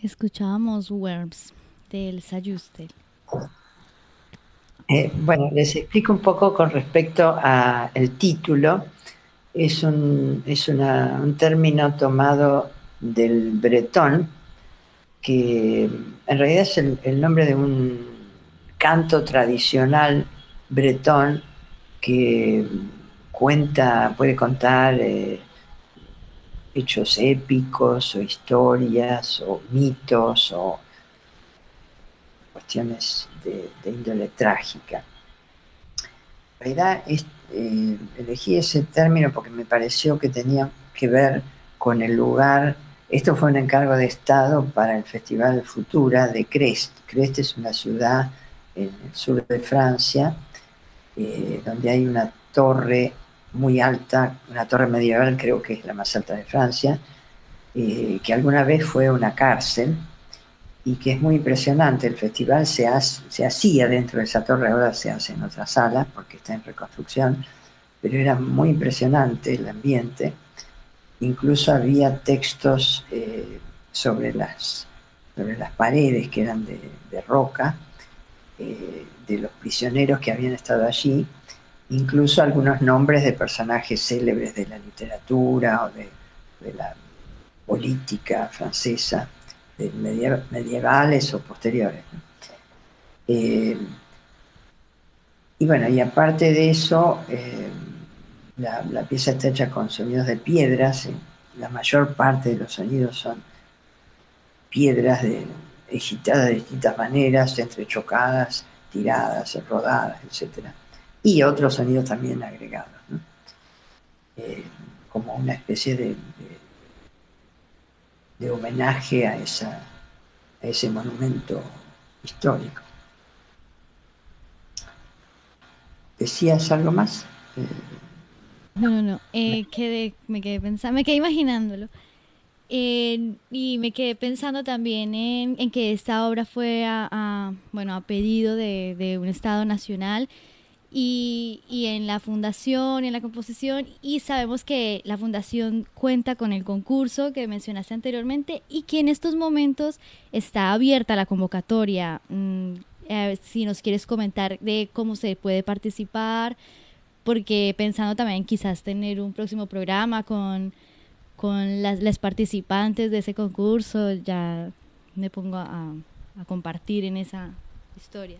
Escuchábamos Worms de Elsa Yuste. Eh, bueno, les explico un poco con respecto al título. Es un, es una, un término tomado del bretón, que en realidad es el, el nombre de un canto tradicional bretón que cuenta, puede contar eh, hechos épicos o historias o mitos o cuestiones de, de índole trágica. En realidad es, eh, elegí ese término porque me pareció que tenía que ver con el lugar. Esto fue un encargo de Estado para el Festival Futura de Crest. Crest es una ciudad en el sur de Francia, eh, donde hay una torre muy alta, una torre medieval, creo que es la más alta de Francia, eh, que alguna vez fue una cárcel y que es muy impresionante. El festival se, hace, se hacía dentro de esa torre, ahora se hace en otra sala porque está en reconstrucción, pero era muy impresionante el ambiente. Incluso había textos eh, sobre, las, sobre las paredes que eran de, de roca, eh, de los prisioneros que habían estado allí, incluso algunos nombres de personajes célebres de la literatura o de, de la política francesa, de medie- medievales o posteriores. Eh, y bueno, y aparte de eso, eh, la, la pieza está hecha con sonidos de piedras. eh, la mayor parte de los sonidos son piedras de, agitadas de distintas maneras, entrechocadas, tiradas, rodadas, etcétera. Y otros sonidos también agregados, ¿no? Eh, como una especie de, de, de homenaje a, esa, a ese monumento histórico. ¿Decías algo más? Eh, No, no, no. Eh, quedé, me quedé pensando, me quedé imaginándolo. Eh, y me quedé pensando también en, en que esta obra fue a, a, bueno, a pedido de, de un Estado nacional y, y en la fundación, en la composición, y sabemos que la fundación cuenta con el concurso que mencionaste anteriormente y que en estos momentos está abierta la convocatoria. Mm, eh, si nos quieres comentar de cómo se puede participar, porque pensando también quizás tener un próximo programa con, con las, las participantes de ese concurso, ya me pongo a, a compartir en esa historia.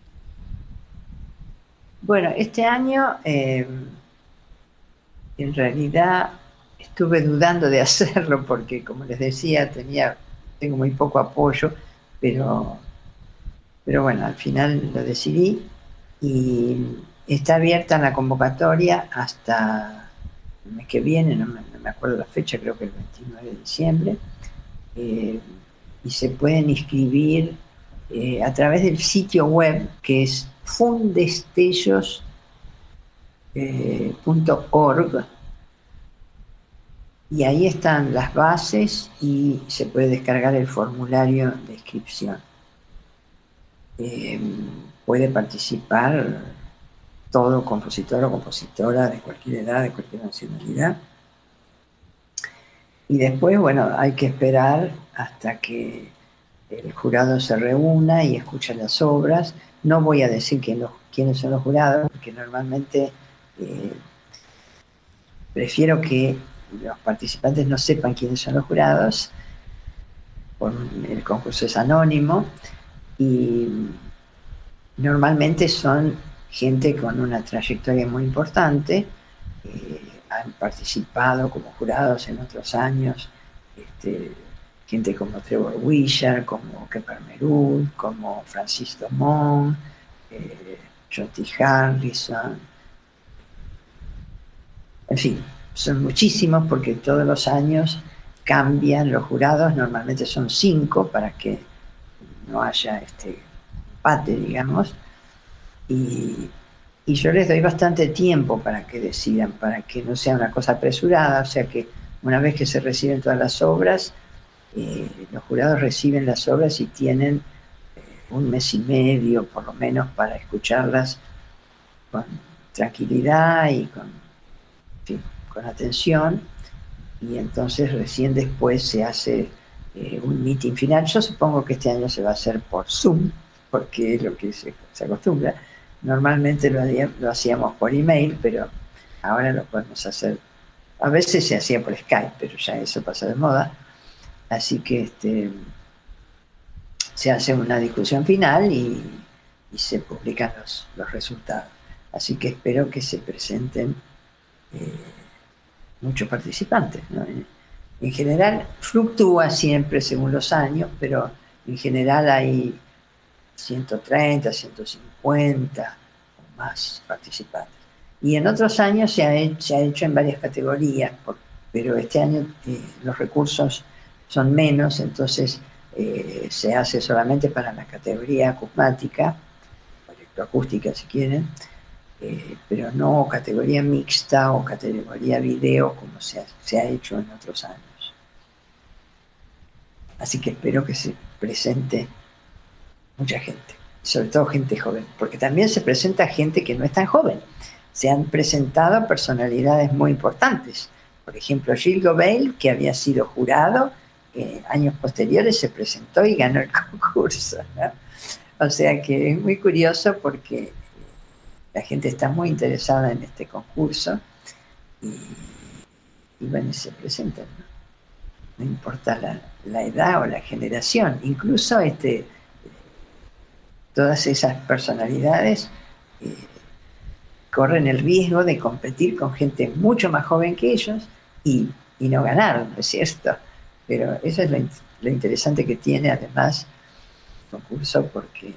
Bueno, este año eh, en realidad estuve dudando de hacerlo porque, como les decía, tenía, tengo muy poco apoyo, pero, pero bueno, al final lo decidí y está abierta la convocatoria hasta el mes que viene, no me, no me acuerdo la fecha, creo que el veintinueve de diciembre, eh, y se pueden inscribir eh, a través del sitio web que es fundestellos punto org, eh, y ahí están las bases y se puede descargar el formulario de inscripción. Eh, puede participar todo compositor o compositora de cualquier edad, de cualquier nacionalidad. Y después, bueno, hay que esperar hasta que el jurado se reúna y escuche las obras. No voy a decir quién los, quiénes son los jurados, porque normalmente eh, prefiero que los participantes no sepan quiénes son los jurados. Por, el concurso es anónimo y normalmente son gente con una trayectoria muy importante, eh, han participado como jurados en otros años, este, gente como Trevor Wishart, como Kepper Merud, como Francis Dumont, eh, John T. Harrison, en fin, son muchísimos porque todos los años cambian los jurados, normalmente son cinco para que no haya este empate, digamos, y, y yo les doy bastante tiempo para que decidan, para que no sea una cosa apresurada, o sea que una vez que se reciben todas las obras, eh, los jurados reciben las obras y tienen eh, un mes y medio por lo menos para escucharlas con tranquilidad y con, en fin, con atención, y entonces recién después se hace eh, un meeting final. Yo supongo que este año se va a hacer por Zoom, porque es lo que se, se acostumbra. Normalmente lo, lo hacíamos por email, pero ahora lo podemos hacer. A veces se hacía por Skype, pero ya eso pasa de moda. Así que este, se hace una discusión final y, y se publican los, los resultados. Así que espero que se presenten eh, muchos participantes, ¿no? En general fluctúa siempre según los años, pero en general hay ciento treinta, ciento cincuenta o más participantes. Y en otros años se ha hecho, se ha hecho en varias categorías, por, pero este año eh, los recursos son menos, entonces eh, se hace solamente para la categoría acusmática, o electroacústica si quieren, eh, pero no categoría mixta o categoría video como se ha, se ha hecho en otros años. Así que espero que se presente mucha gente, sobre todo gente joven, porque también se presenta gente que no es tan joven. Se han presentado personalidades muy importantes. Por ejemplo, Gilles Gobel, que había sido jurado, eh, años posteriores se presentó y ganó el concurso, ¿no? O sea que es muy curioso porque la gente está muy interesada en este concurso y, y bueno, se presentan, ¿no? No importa la, la edad o la generación, incluso este, todas esas personalidades eh, corren el riesgo de competir con gente mucho más joven que ellos y, y no ganar, ¿no es cierto? Pero eso es lo, lo interesante que tiene además el concurso, porque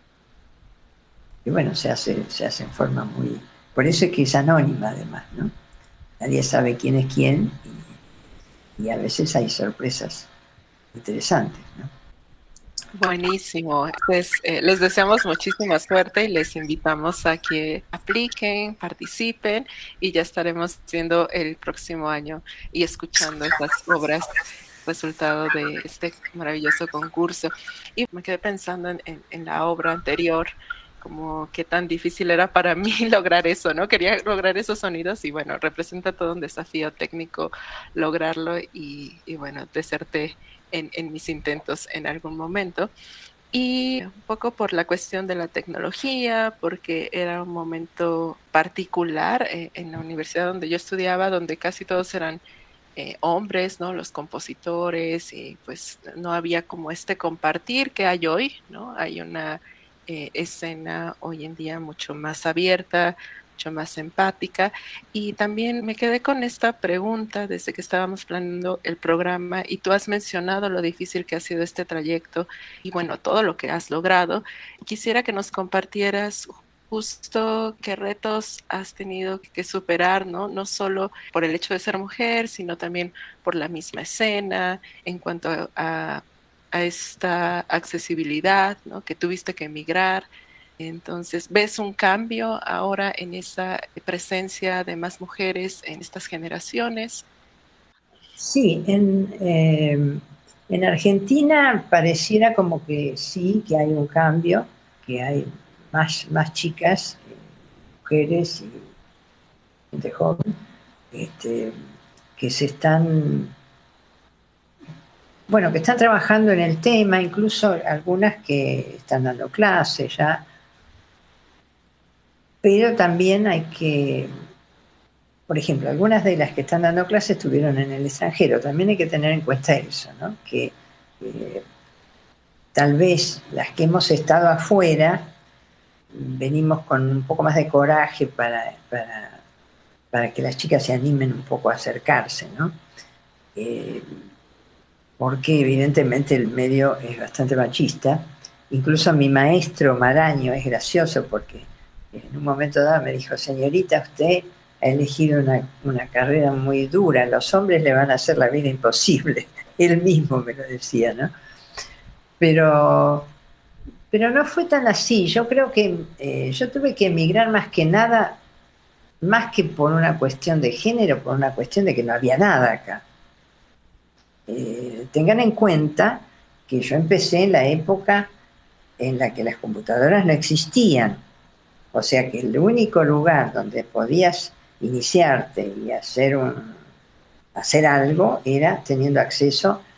y bueno, se hace, se hace en forma muy... Por eso es que es anónima además, ¿no? Nadie sabe quién es quién y, y a veces hay sorpresas interesantes, ¿no? Buenísimo. Pues eh, les deseamos muchísima suerte y les invitamos a que apliquen, participen y ya estaremos viendo el próximo año y escuchando estas obras, resultado de este maravilloso concurso. Y me quedé pensando en, en, en la obra anterior, como qué tan difícil era para mí lograr eso, ¿no? Quería lograr esos sonidos y bueno, representa todo un desafío técnico lograrlo y, y bueno, deserté en, en mis intentos en algún momento. Y un poco por la cuestión de la tecnología, porque era un momento particular eh, en la universidad donde yo estudiaba, donde casi todos eran eh, hombres, ¿no? Los compositores, y pues no había como este compartir que hay hoy, ¿no? Hay una eh, escena hoy en día mucho más abierta, mucho más empática. Y también me quedé con esta pregunta desde que estábamos planeando el programa y tú has mencionado lo difícil que ha sido este trayecto y bueno, todo lo que has logrado. Quisiera que nos compartieras justo qué retos has tenido que superar, ¿no? No solo por el hecho de ser mujer, sino también por la misma escena, en cuanto a, a, a esta accesibilidad, ¿no? Que tuviste que emigrar. Entonces, ¿ves un cambio ahora en esa presencia de más mujeres en estas generaciones? Sí, en, eh, en Argentina pareciera como que sí, que hay un cambio, que hay más, más chicas, eh, mujeres y gente joven, este, que se están, bueno, que están trabajando en el tema, incluso algunas que están dando clases ya. Pero también hay que, por ejemplo, algunas de las que están dando clases estuvieron en el extranjero. También hay que tener en cuenta eso, ¿no? Que eh, tal vez las que hemos estado afuera venimos con un poco más de coraje para, para, para que las chicas se animen un poco a acercarse, ¿no? Eh, porque evidentemente el medio es bastante machista. Incluso mi maestro Maraño es gracioso porque en un momento dado me dijo: señorita, usted ha elegido una, una carrera muy dura, los hombres le van a hacer la vida imposible. Él mismo me lo decía, ¿no? Pero, pero no fue tan así. Yo creo que eh, yo tuve que emigrar más que nada, más que por una cuestión de género, por una cuestión de que no había nada acá. Eh, tengan en cuenta que yo empecé en la época en la que las computadoras no existían. O sea que el único lugar donde podías iniciarte y hacer, un, hacer algo era teniendo acceso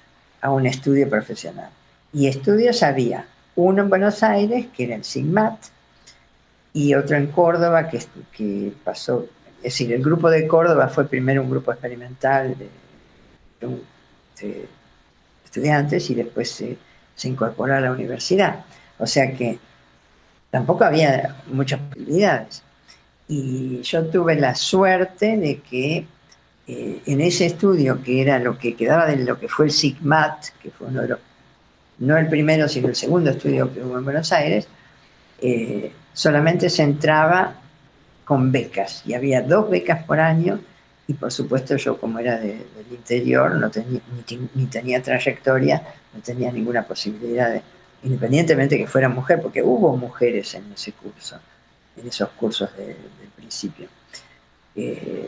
a un estudio profesional. Y estudios había uno en Buenos Aires, que era el SIGMAT, y otro en Córdoba, que, que pasó, es decir, el grupo de Córdoba fue primero un grupo experimental de, de, un, de estudiantes y después se, se incorporó a la universidad. O sea que tampoco había muchas posibilidades. Y yo tuve la suerte de que eh, en ese estudio, que era lo que quedaba de lo que fue el SIGMAT, que fue uno de los, no el primero, sino el segundo estudio que hubo en Buenos Aires, eh, solamente se entraba con becas, y había dos becas por año, y por supuesto yo, como era de, del interior, no tenía, ni, ni tenía trayectoria, no tenía ninguna posibilidad de, independientemente que fuera mujer, porque hubo mujeres en ese curso, en esos cursos de, del principio. Eh,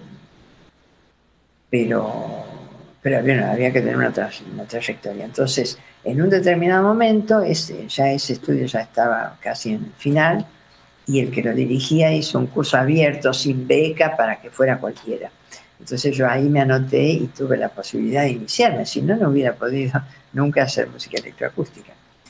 pero pero bueno, había que tener una, tra una trayectoria. Entonces, en un determinado momento, ese, ya ese estudio ya estaba casi en el final, y el que lo dirigía hizo un curso abierto, sin beca, para que fuera cualquiera. Entonces yo ahí me anoté y tuve la posibilidad de iniciarme, si no, no hubiera podido nunca hacer música electroacústica.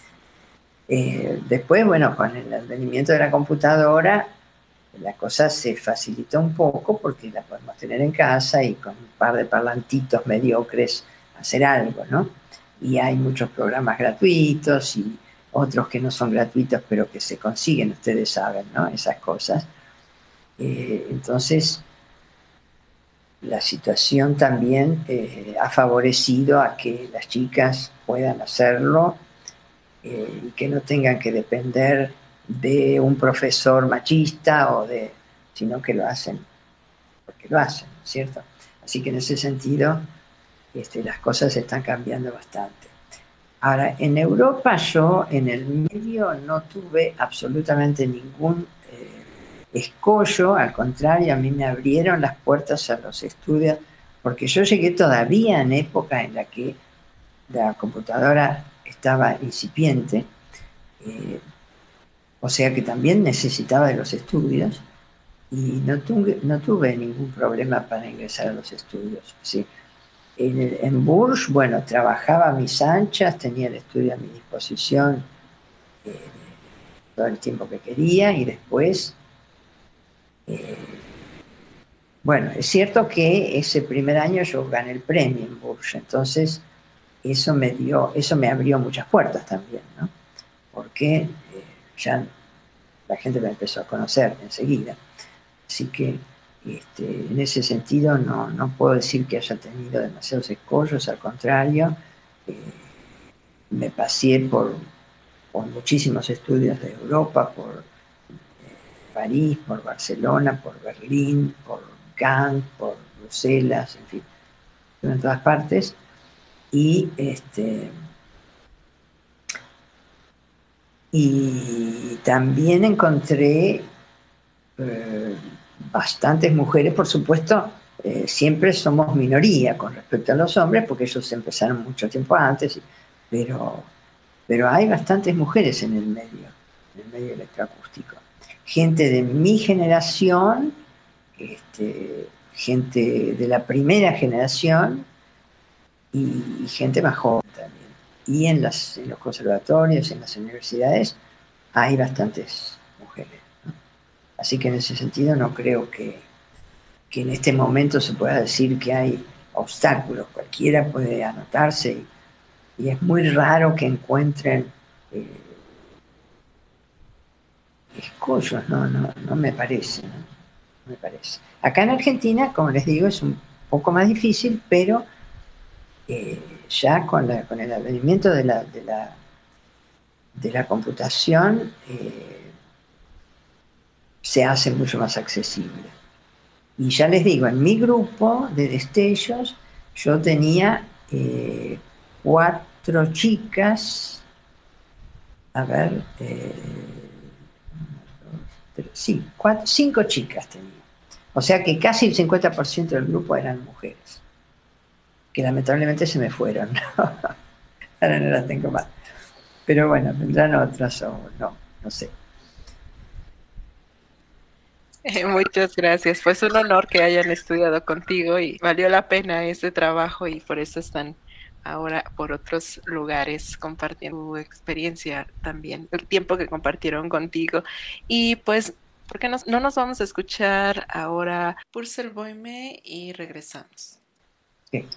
Eh, después, bueno, con el advenimiento de la computadora, la cosa se facilitó un poco porque la podemos tener en casa y con un par de parlantitos mediocres hacer algo, ¿no? Y hay muchos programas gratuitos y otros que no son gratuitos pero que se consiguen, ustedes saben, ¿no? Esas cosas. Eh, entonces, la situación también eh, ha favorecido a que las chicas puedan hacerlo eh, y que no tengan que depender de un profesor machista o de, sino que lo hacen porque lo hacen, ¿cierto? Así que en ese sentido este, las cosas están cambiando bastante. Ahora, en Europa yo en el medio no tuve absolutamente ningún eh, escollo, al contrario, a mí me abrieron las puertas a los estudios, porque yo llegué todavía en época en la que la computadora estaba incipiente, eh, o sea que también necesitaba de los estudios, y no tuve, no tuve ningún problema para ingresar a los estudios. ¿Sí? En, el, en Bourges, bueno, trabajaba a mis anchas, tenía el estudio a mi disposición eh, todo el tiempo que quería, y después, eh, bueno, es cierto que ese primer año yo gané el premio en Bourges, entonces eso me dio, eso me abrió muchas puertas también, ¿no? Porque eh, ya la gente me empezó a conocer enseguida. Así que este, en ese sentido no, no puedo decir que haya tenido demasiados escollos, al contrario, eh, me pasé por, por muchísimos estudios de Europa, por eh, París, por Barcelona, por Berlín, por Gand, por Bruselas, en fin, en todas partes, y este y también encontré eh, bastantes mujeres, por supuesto, eh, siempre somos minoría con respecto a los hombres, porque ellos empezaron mucho tiempo antes, pero, pero hay bastantes mujeres en el medio, en el medio electroacústico. Gente de mi generación, este, gente de la primera generación y, y gente más joven también. Y en, las, en los conservatorios, en las universidades, hay bastantes mujeres, ¿no? Así que en ese sentido no creo que, que en este momento se pueda decir que hay obstáculos. Cualquiera puede anotarse y, y es muy raro que encuentren eh, escollos, no, no, no me parece, ¿no? No me parece. Acá en Argentina, como les digo, es un poco más difícil, pero eh, ya con, la, con el advenimiento de la, de la, de la computación eh, se hace mucho más accesible. Y ya les digo, en mi grupo de destellos yo tenía eh, cuatro chicas, a ver, eh, pero, sí, cuatro, cinco chicas tenía. O sea que casi el cincuenta por ciento del grupo eran mujeres, que lamentablemente se me fueron. Ahora no las tengo más. Pero bueno, vendrán otras o no, no sé. Eh, muchas gracias. Pues un honor que hayan estudiado contigo y valió la pena ese trabajo y por eso están ahora por otros lugares compartiendo tu experiencia también, el tiempo que compartieron contigo. Y pues, ¿por qué no, no nos vamos a escuchar ahora Purcell Boime y regresamos? Sí.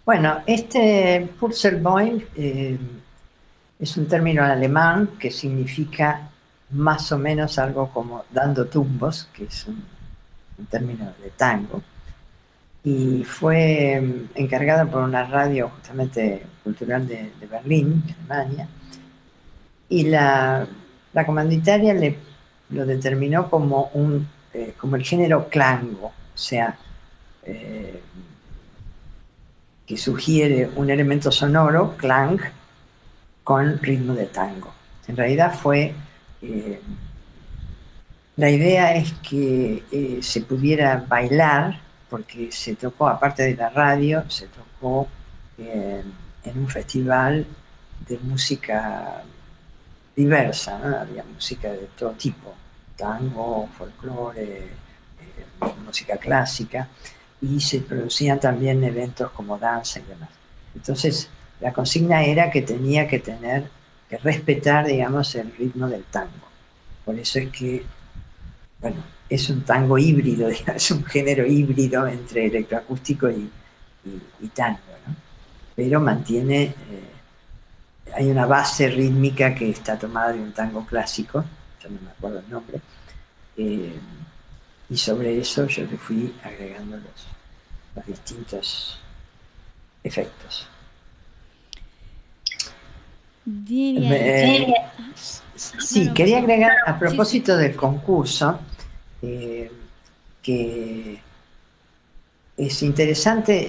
Bueno, este Purzelbäum eh, es un término alemán que significa más o menos algo como dando tumbos, que es un, un término de tango, y fue eh, encargada por una radio justamente cultural de, de Berlín, Alemania, y la, la comanditaria le, lo determinó como, un, eh, como el género clango, o sea, eh, que sugiere un elemento sonoro, clang, con ritmo de tango. En realidad fue, eh, la idea es que eh, se pudiera bailar, porque se tocó, aparte de la radio, se tocó eh, en un festival de música diversa, ¿no? Había música de todo tipo, tango, folclore, eh, música clásica, y se producían también eventos como danza y demás. Entonces, la consigna era que tenía que tener, que respetar, digamos, el ritmo del tango. Por eso es que, bueno, es un tango híbrido, digamos, es un género híbrido entre electroacústico y, y, y tango, ¿no? Pero mantiene, eh, hay una base rítmica que está tomada de un tango clásico, yo no me acuerdo el nombre, eh, y sobre eso yo le fui agregando los, los distintos efectos. Eh, sí, quería agregar a propósito del concurso eh, que es interesante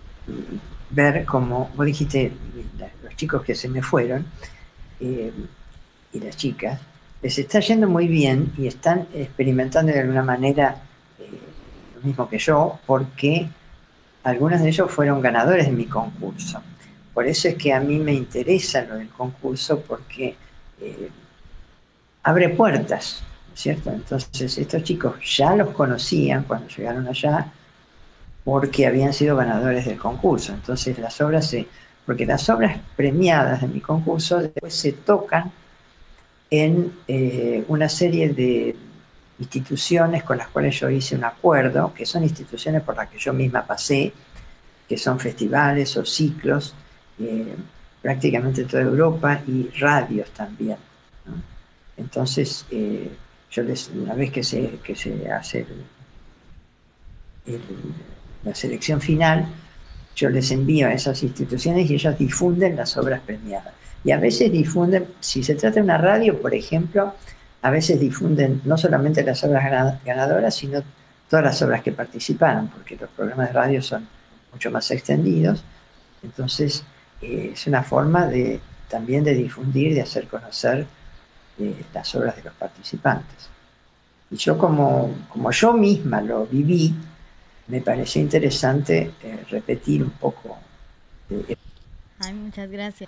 ver cómo, vos dijiste, los chicos que se me fueron eh, y las chicas, les está yendo muy bien y están experimentando de alguna manera eh, lo mismo que yo, porque algunos de ellos fueron ganadores de mi concurso. Por eso es que a mí me interesa lo del concurso, porque eh, abre puertas, ¿no es cierto? Entonces estos chicos ya los conocían cuando llegaron allá, porque habían sido ganadores del concurso. Entonces las obras se, porque las obras premiadas de mi concurso después se tocan en eh, una serie de instituciones con las cuales yo hice un acuerdo, que son instituciones por las que yo misma pasé, que son festivales o ciclos, eh, prácticamente en toda Europa, y radios también, ¿no? Entonces, eh, yo les, una vez que se, que se hace el, el, la selección final, yo les envío a esas instituciones y ellos difunden las obras premiadas. Y a veces difunden, si se trata de una radio, por ejemplo, a veces difunden no solamente las obras ganadoras, sino todas las obras que participaron, porque los programas de radio son mucho más extendidos. Entonces, eh, es una forma de, también de difundir, de hacer conocer eh, las obras de los participantes. Y yo, como, como yo misma lo viví, me pareció interesante eh, repetir un poco. Eh, Ay, muchas gracias.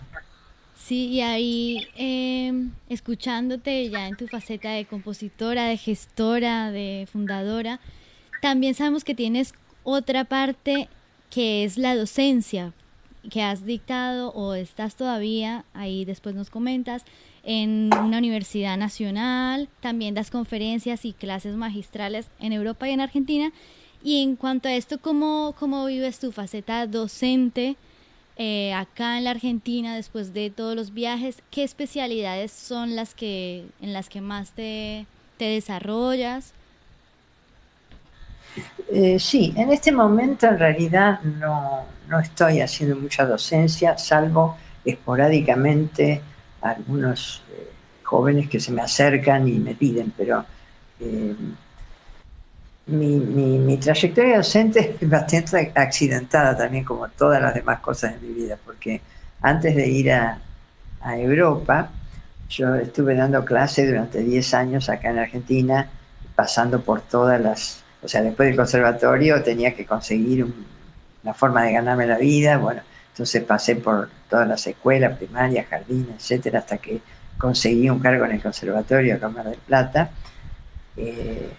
Sí, y ahí eh, escuchándote ya en tu faceta de compositora, de gestora, de fundadora, también sabemos que tienes otra parte que es la docencia, que has dictado o estás todavía, ahí después nos comentas, en una universidad nacional, también das conferencias y clases magistrales en Europa y en Argentina. Y en cuanto a esto, ¿cómo, cómo vives tu faceta docente eh, acá en la Argentina después de todos los viajes? ¿Qué especialidades son las que en las que más te, te desarrollas? Eh, sí, en este momento en realidad no, no estoy haciendo mucha docencia, salvo esporádicamente algunos eh, jóvenes que se me acercan y me piden, pero eh, mi, mi, mi trayectoria docente es bastante accidentada también, como todas las demás cosas de mi vida, porque antes de ir a, a Europa, yo estuve dando clases durante diez años acá en Argentina, pasando por todas las... O sea, después del conservatorio tenía que conseguir un, una forma de ganarme la vida. Bueno, entonces pasé por todas las escuelas, primaria, jardín, etcétera, hasta que conseguí un cargo en el conservatorio acá en Mar del Plata. Eh,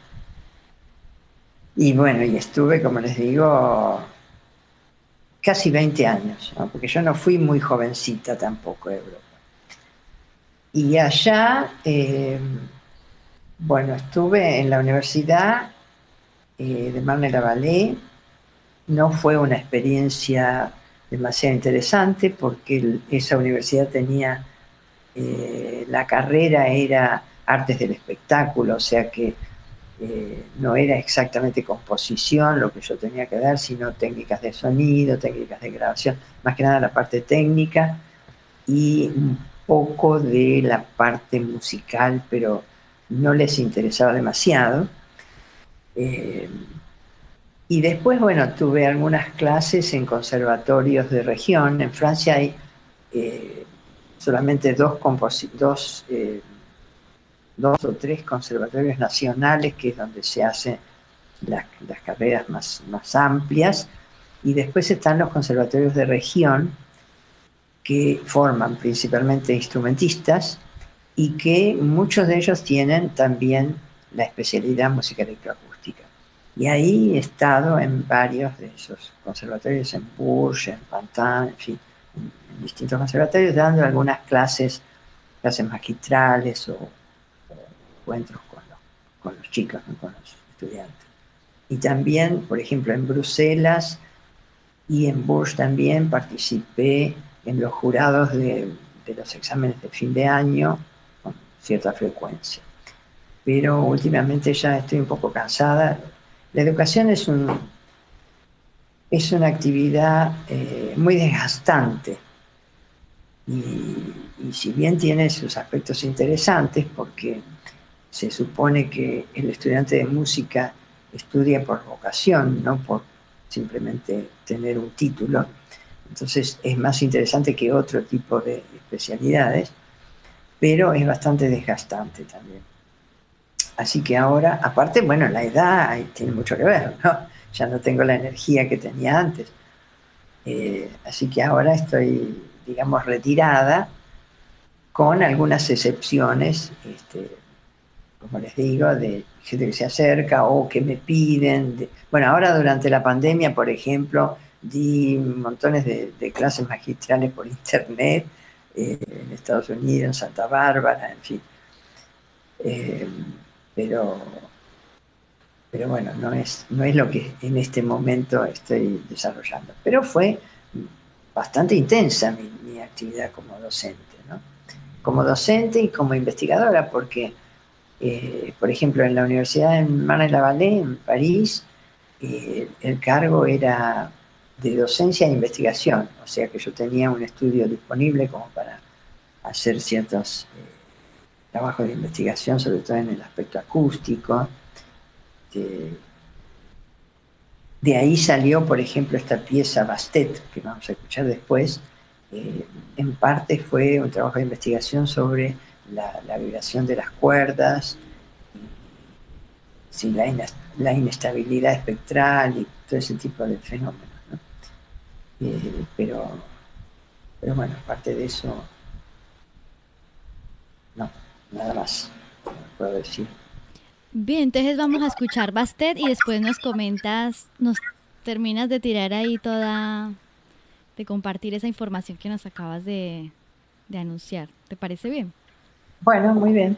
y bueno, y estuve, como les digo, casi veinte años, ¿no? Porque yo no fui muy jovencita tampoco a Europa. Y allá, eh, bueno, estuve en la universidad de Marne-la-Vallée, no fue una experiencia demasiado interesante porque el, esa universidad tenía, eh, la carrera era artes del espectáculo, o sea que eh, no era exactamente composición lo que yo tenía que dar, sino técnicas de sonido, técnicas de grabación, más que nada la parte técnica y un poco de la parte musical, pero no les interesaba demasiado. Eh, y después, bueno, tuve algunas clases en conservatorios de región. En Francia hay eh, solamente dos, dos, eh, dos o tres conservatorios nacionales, que es donde se hacen las, las carreras más, más amplias, y después están los conservatorios de región, que forman principalmente instrumentistas y que muchos de ellos tienen también la especialidad música electroacústica. Y ahí he estado en varios de esos conservatorios, en Bourges, en Pantin, en fin, en, en distintos conservatorios, dando algunas clases, clases magistrales o, o encuentros con los, con los chicos, ¿no? Con los estudiantes. Y también, por ejemplo, en Bruselas y en Bourges también participé en los jurados de, de los exámenes de fin de año con cierta frecuencia. Pero últimamente ya estoy un poco cansada. La educación es, un, es una actividad eh, muy desgastante y, y si bien tiene sus aspectos interesantes, porque se supone que el estudiante de música estudia por vocación, no por simplemente tener un título, entonces es más interesante que otro tipo de especialidades, pero es bastante desgastante también. Así que ahora, aparte, bueno, la edad tiene mucho que ver, ¿no? Ya no tengo la energía que tenía antes. Eh, así que ahora estoy, digamos, retirada, con algunas excepciones, este, como les digo, de gente que se acerca o que me piden. De, bueno, ahora durante la pandemia, por ejemplo, di montones de, de clases magistrales por internet, eh, en Estados Unidos, en Santa Bárbara, en fin. Eh, pero, pero bueno, no es, no es lo que en este momento estoy desarrollando. Pero fue bastante intensa mi, mi actividad como docente, ¿no? Como docente y como investigadora, porque, eh, por ejemplo, en la Universidad de Marne-la-Vallée, en París, eh, el cargo era de docencia e investigación, o sea que yo tenía un estudio disponible como para hacer ciertos eh, trabajos de investigación, sobre todo en el aspecto acústico. De, de ahí salió, por ejemplo, esta pieza Bastet, que vamos a escuchar después. Eh, en parte fue un trabajo de investigación sobre la, la vibración de las cuerdas, y, la, la inestabilidad espectral y todo ese tipo de fenómenos, ¿no? Eh, pero, pero bueno, aparte de eso, no, nada más puedo decir. Bien, entonces vamos a escuchar Bastet y después nos comentas, nos terminas de tirar ahí toda, de compartir esa información que nos acabas de, de anunciar. ¿Te parece bien? Bueno, muy bien.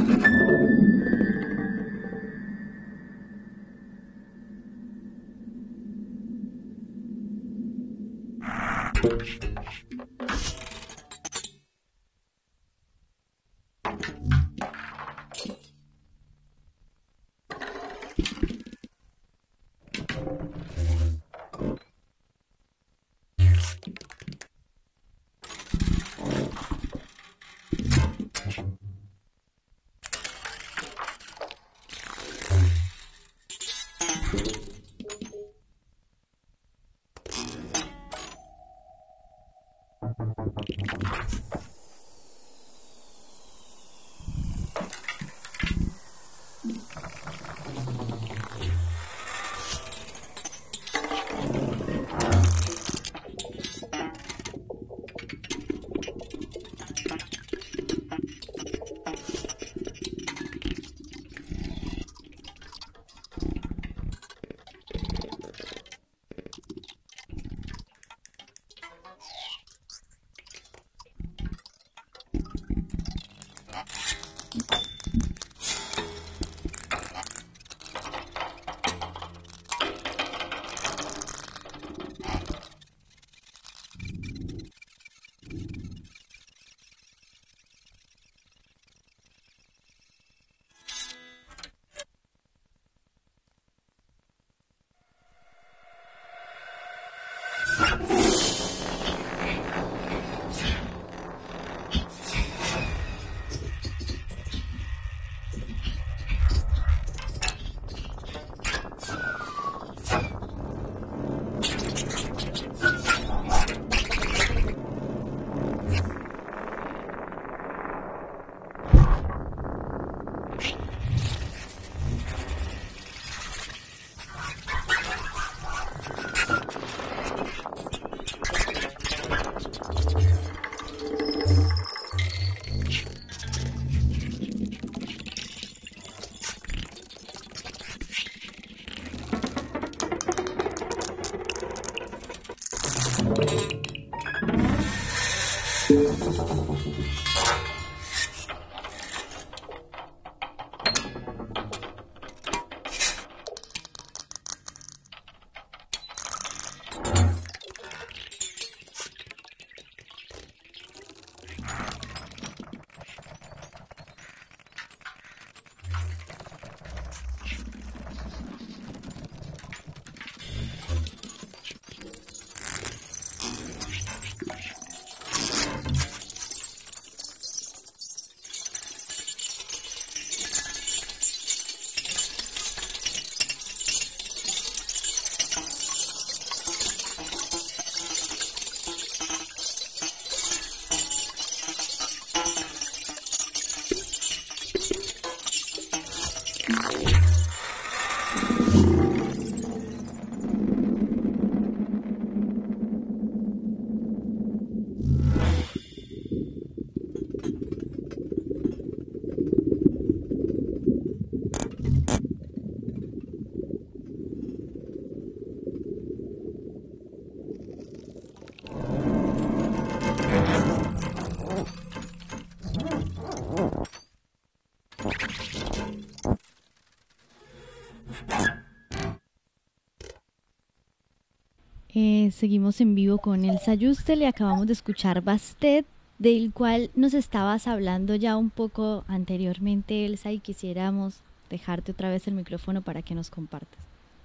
Eh, seguimos en vivo con Elsa Yustel y acabamos de escuchar Bastet, del cual nos estabas hablando ya un poco anteriormente, Elsa, y quisiéramos dejarte otra vez el micrófono para que nos compartas.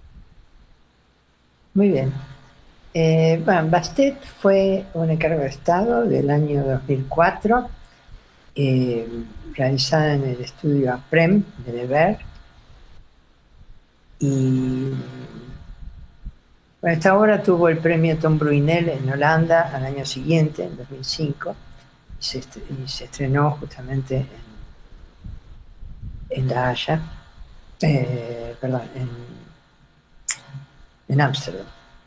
Muy bien. Eh, bueno, Bastet fue un encargo de Estado del año dos mil cuatro, eh, realizada en el estudio APREM de Nevers. Y bueno, esta obra tuvo el premio Tom Brunel en Holanda al año siguiente, en dos mil cinco, y se, est y se estrenó justamente en, en La Haya, eh, perdón, en Ámsterdam.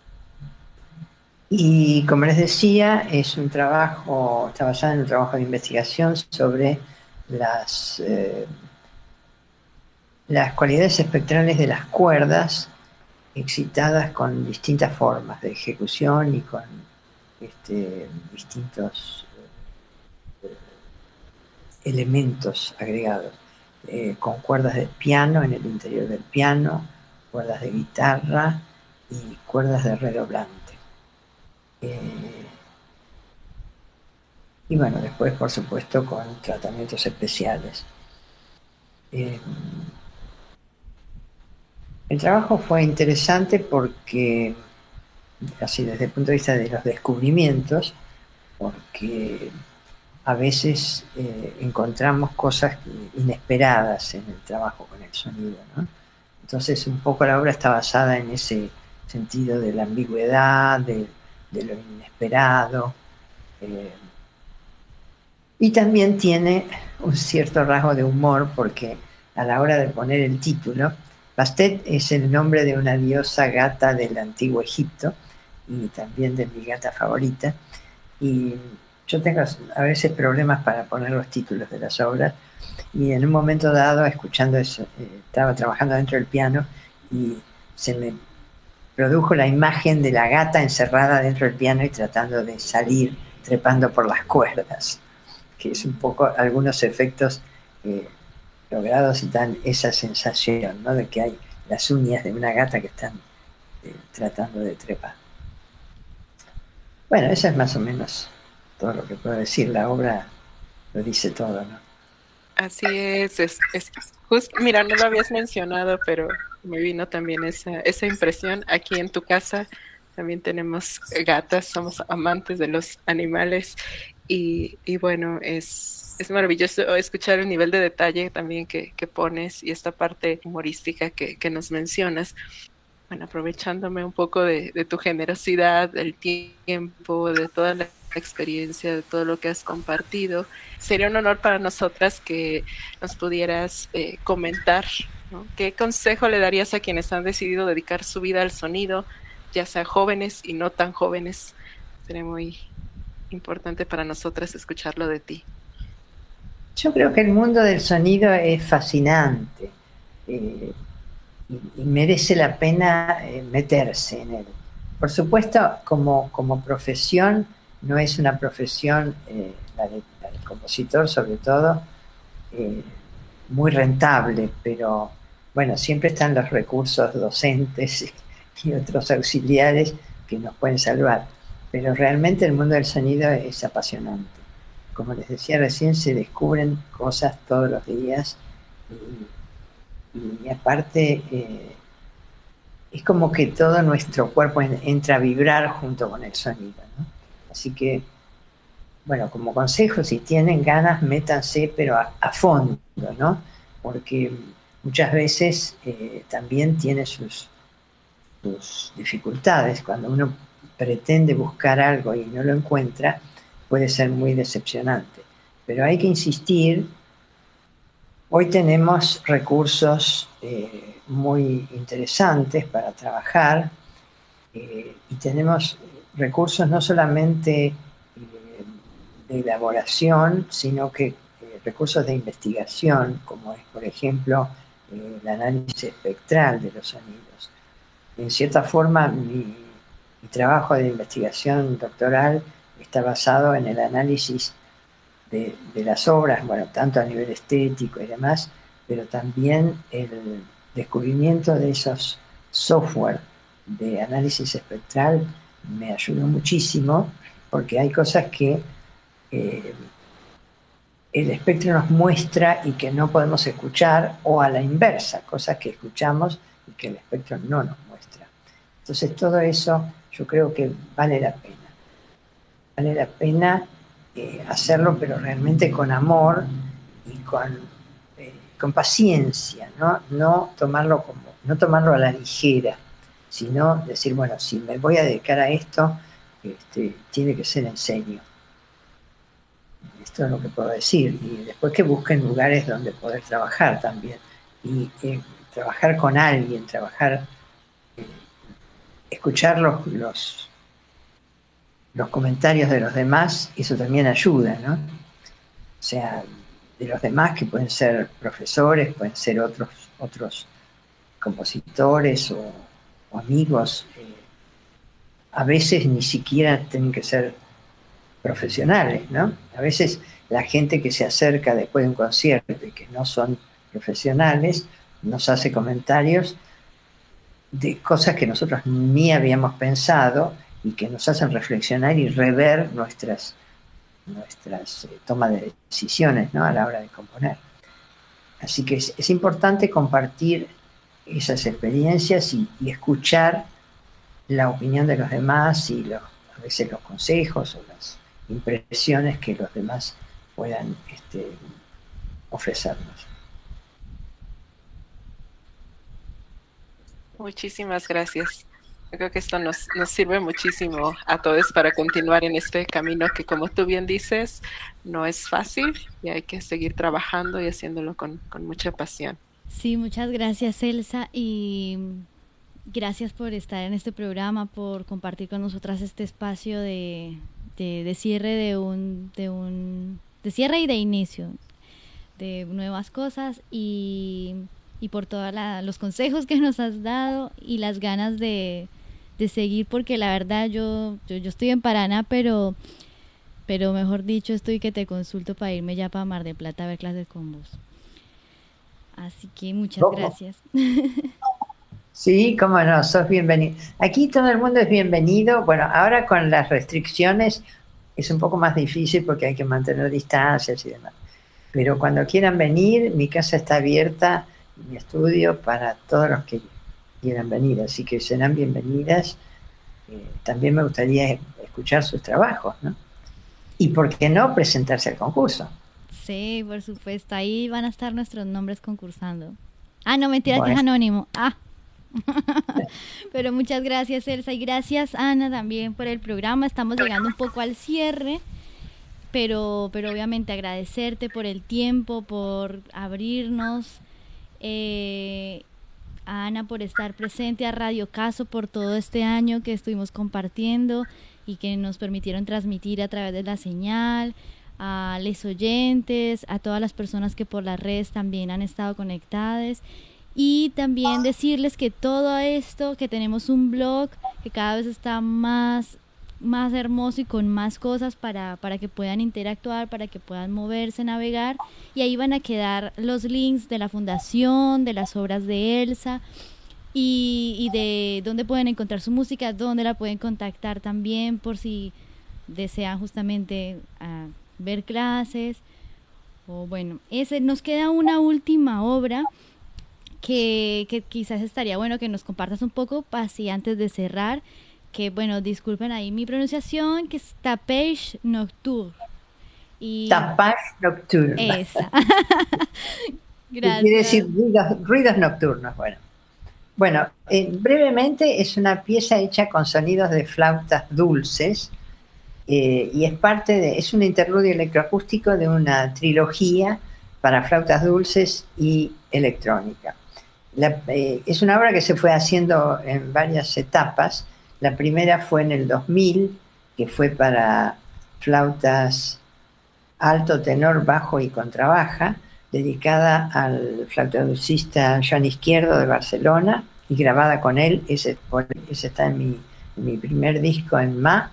Y como les decía, es un trabajo, está basado en un trabajo de investigación sobre las, eh, las cualidades espectrales de las cuerdas excitadas con distintas formas de ejecución y con este, distintos eh, elementos agregados. eh, con cuerdas de piano en el interior del piano, cuerdas de guitarra y cuerdas de redoblante. Eh, y bueno, después por supuesto con tratamientos especiales. Eh, el trabajo fue interesante porque, así desde el punto de vista de los descubrimientos, porque a veces eh, encontramos cosas inesperadas en el trabajo con el sonido, ¿no? Entonces un poco la obra está basada en ese sentido de la ambigüedad, de, de lo inesperado, eh, y también tiene un cierto rasgo de humor porque a la hora de poner el título, Bastet es el nombre de una diosa gata del antiguo Egipto y también de mi gata favorita, y yo tengo a veces problemas para poner los títulos de las obras, y en un momento dado, escuchando eso, eh, estaba trabajando dentro del piano y se me produjo la imagen de la gata encerrada dentro del piano y tratando de salir trepando por las cuerdas, que es un poco algunos efectos eh, logrados y dan esa sensación, ¿no?, de que hay las uñas de una gata que están eh, tratando de trepar. Bueno, eso es más o menos todo lo que puedo decir. La obra lo dice todo, ¿no? Así es, es, es justo, mira, no lo habías mencionado, pero me vino también esa, esa impresión. Aquí en tu casa también tenemos gatas, somos amantes de los animales y, y bueno, es, es maravilloso escuchar el nivel de detalle también que, que pones y esta parte humorística que, que nos mencionas. Bueno, aprovechándome un poco de, de tu generosidad, del tiempo, de toda la experiencia, de todo lo que has compartido, sería un honor para nosotras que nos pudieras eh, comentar, ¿no? ¿Qué consejo le darías a quienes han decidido dedicar su vida al sonido, ya sea jóvenes y no tan jóvenes? Sería muy importante para nosotras escucharlo de ti. Yo creo que el mundo del sonido es fascinante. Eh, y, y merece la pena eh, meterse en él. Por supuesto, como, como profesión, no es una profesión, eh, la, de, la del compositor sobre todo, eh, muy rentable, pero bueno, siempre están los recursos docentes y otros auxiliares que nos pueden salvar. Pero realmente el mundo del sonido es apasionante. Como les decía recién, se descubren cosas todos los días y, y aparte eh, es como que todo nuestro cuerpo en, entra a vibrar junto con el sonido, ¿no? Así que, bueno, como consejo, si tienen ganas, métanse, pero a, a fondo, ¿no? Porque muchas veces eh, también tiene sus, sus dificultades. Cuando uno pretende buscar algo y no lo encuentra, puede ser muy decepcionante. Pero hay que insistir. Hoy tenemos recursos eh, muy interesantes para trabajar eh, y tenemos recursos no solamente eh, de elaboración, sino que eh, recursos de investigación, como es, por ejemplo, eh, el análisis espectral de los sonidos. En cierta forma, mi, mi trabajo de investigación doctoral está basado en el análisis de, de las obras, bueno, tanto a nivel estético y demás, pero también el descubrimiento de esos software de análisis espectral me ayudó muchísimo, porque hay cosas que eh, el espectro nos muestra y que no podemos escuchar, o a la inversa, cosas que escuchamos y que el espectro no nos muestra. Entonces todo eso yo creo que vale la pena. Vale la pena eh, hacerlo, pero realmente con amor y con, eh, con paciencia, ¿no? No tomarlo como, no tomarlo a la ligera, sino decir, bueno, si me voy a dedicar a esto, este, tiene que ser en serio. Esto es lo que puedo decir. Y después que busquen lugares donde poder trabajar también. Y eh, trabajar con alguien, trabajar, eh, escuchar los, los, los comentarios de los demás, eso también ayuda, ¿no? O sea, de los demás que pueden ser profesores, pueden ser otros, otros compositores o amigos, eh, a veces ni siquiera tienen que ser profesionales, ¿no? A veces la gente que se acerca después de un concierto y que no son profesionales, nos hace comentarios de cosas que nosotros ni habíamos pensado y que nos hacen reflexionar y rever nuestras, nuestras eh, tomas de decisiones, ¿no?, a la hora de componer. Así que es, es importante compartir esas experiencias y, y escuchar la opinión de los demás y los, a veces los consejos o las impresiones que los demás puedan este, ofrecernos. Muchísimas gracias. Yo creo que esto nos, nos sirve muchísimo a todos para continuar en este camino que, como tú bien dices, no es fácil y hay que seguir trabajando y haciéndolo con, con mucha pasión. Sí, muchas gracias, Elsa, y gracias por estar en este programa, por compartir con nosotras este espacio de, de, de cierre de un, de un de cierre y de inicio de nuevas cosas, y, y por todos los consejos que nos has dado y las ganas de, de seguir, porque la verdad yo, yo, yo estoy en Paraná, pero, pero mejor dicho estoy que te consulto para irme ya para Mar del Plata a ver clases con vos. Así que muchas ¿Cómo? gracias. Sí, cómo no, sos bienvenido. Aquí todo el mundo es bienvenido. Bueno, ahora con las restricciones es un poco más difícil porque hay que mantener distancias y demás. Pero cuando quieran venir, mi casa está abierta, mi estudio, para todos los que quieran venir. Así que serán bienvenidas. Eh, también me gustaría escuchar sus trabajos, ¿no? Y por qué no presentarse al concurso. Sí, por supuesto, ahí van a estar nuestros nombres concursando. Ah, no, mentira, bueno. Que es anónimo. Ah. Pero muchas gracias, Elsa, y gracias, Ana, también por el programa. Estamos llegando un poco al cierre, pero, pero obviamente agradecerte por el tiempo, por abrirnos, eh, a Ana por estar presente, a Radio Caso por todo este año que estuvimos compartiendo y que nos permitieron transmitir a través de la señal, a los oyentes, a todas las personas que por las redes también han estado conectadas, y también decirles que todo esto, que tenemos un blog que cada vez está más, más hermoso y con más cosas para, para que puedan interactuar, para que puedan moverse, navegar, y ahí van a quedar los links de la fundación, de las obras de Elsa, y, y de dónde pueden encontrar su música, dónde la pueden contactar también por si desean justamente uh, ver clases, o bueno, ese, nos queda una última obra que, que quizás estaría bueno que nos compartas un poco, así antes de cerrar, que bueno, disculpen ahí mi pronunciación, que es Tapage Nocturne. Y... Tapage Nocturne. Esa. Gracias. Quiere decir ruidos, ruidos nocturnos, bueno. Bueno, eh, brevemente es una pieza hecha con sonidos de flautas dulces, Eh, y es parte de, es un interludio electroacústico de una trilogía para flautas dulces y electrónica. La, eh, es una obra que se fue haciendo en varias etapas. La primera fue en el dos mil, que fue para flautas alto, tenor, bajo y contrabaja, dedicada al flautadulcista Joan Izquierdo de Barcelona y grabada con él. Ese, ese está en mi, en mi primer disco en Ma.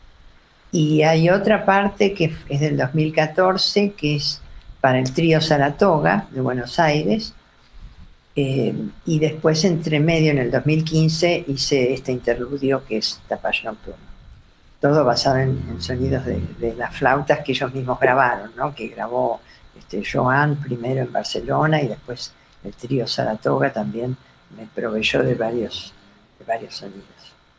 Y hay otra parte que es del dos mil catorce, que es para el trío Saratoga de Buenos Aires, eh, y después entre medio en el dos mil quince hice este interludio que es Tapage Nocturne. Todo basado en, en sonidos de, de las flautas que ellos mismos grabaron, ¿no? Que grabó este, Joan primero en Barcelona y después el trío Saratoga también me proveyó de varios, de varios sonidos.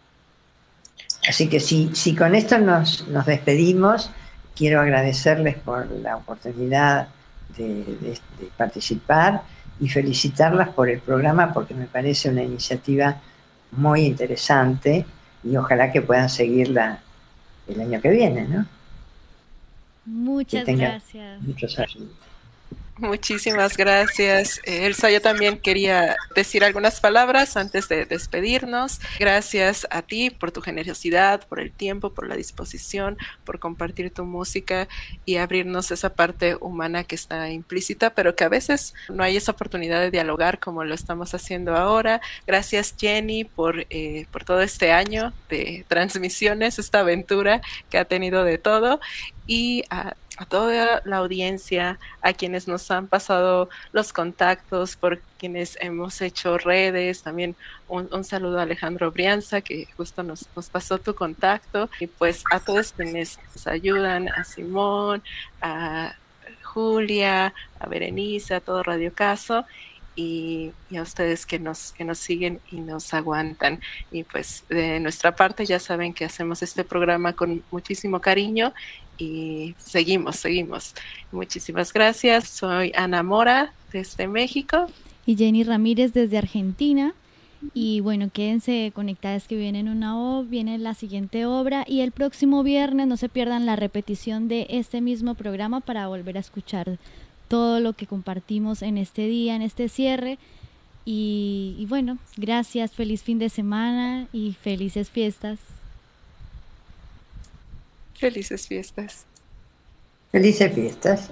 Así que si, si con esto nos, nos despedimos, quiero agradecerles por la oportunidad de, de, de participar y felicitarlas por el programa, porque me parece una iniciativa muy interesante y ojalá que puedan seguirla el año que viene, ¿no? Muchas gracias. Muchos años. Muchísimas gracias, Elsa. Yo también quería decir algunas palabras antes de despedirnos. Gracias a ti por tu generosidad, por el tiempo, por la disposición, por compartir tu música y abrirnos esa parte humana que está implícita, pero que a veces no hay esa oportunidad de dialogar como lo estamos haciendo ahora. Gracias, Jenny, por, eh, por todo este año de transmisiones, esta aventura que ha tenido de todo. Y a a toda la audiencia, a quienes nos han pasado los contactos, por quienes hemos hecho redes, también un, un saludo a Alejandro Brianza, que justo nos, nos pasó tu contacto, y pues a todos quienes nos ayudan, a Simón, a Julia, a Berenice, a todo Radio Caso, y, y a ustedes que nos, que nos siguen y nos aguantan. Y pues de nuestra parte ya saben que hacemos este programa con muchísimo cariño y seguimos, seguimos. Muchísimas gracias. Soy Ana Mora desde México. Y Jenny Ramírez desde Argentina. Y bueno, quédense conectadas que viene una obra, viene la siguiente obra y el próximo viernes no se pierdan la repetición de este mismo programa para volver a escuchar todo lo que compartimos en este día, en este cierre. Y, y bueno, gracias, feliz fin de semana y felices fiestas. Felices fiestas. Felices fiestas.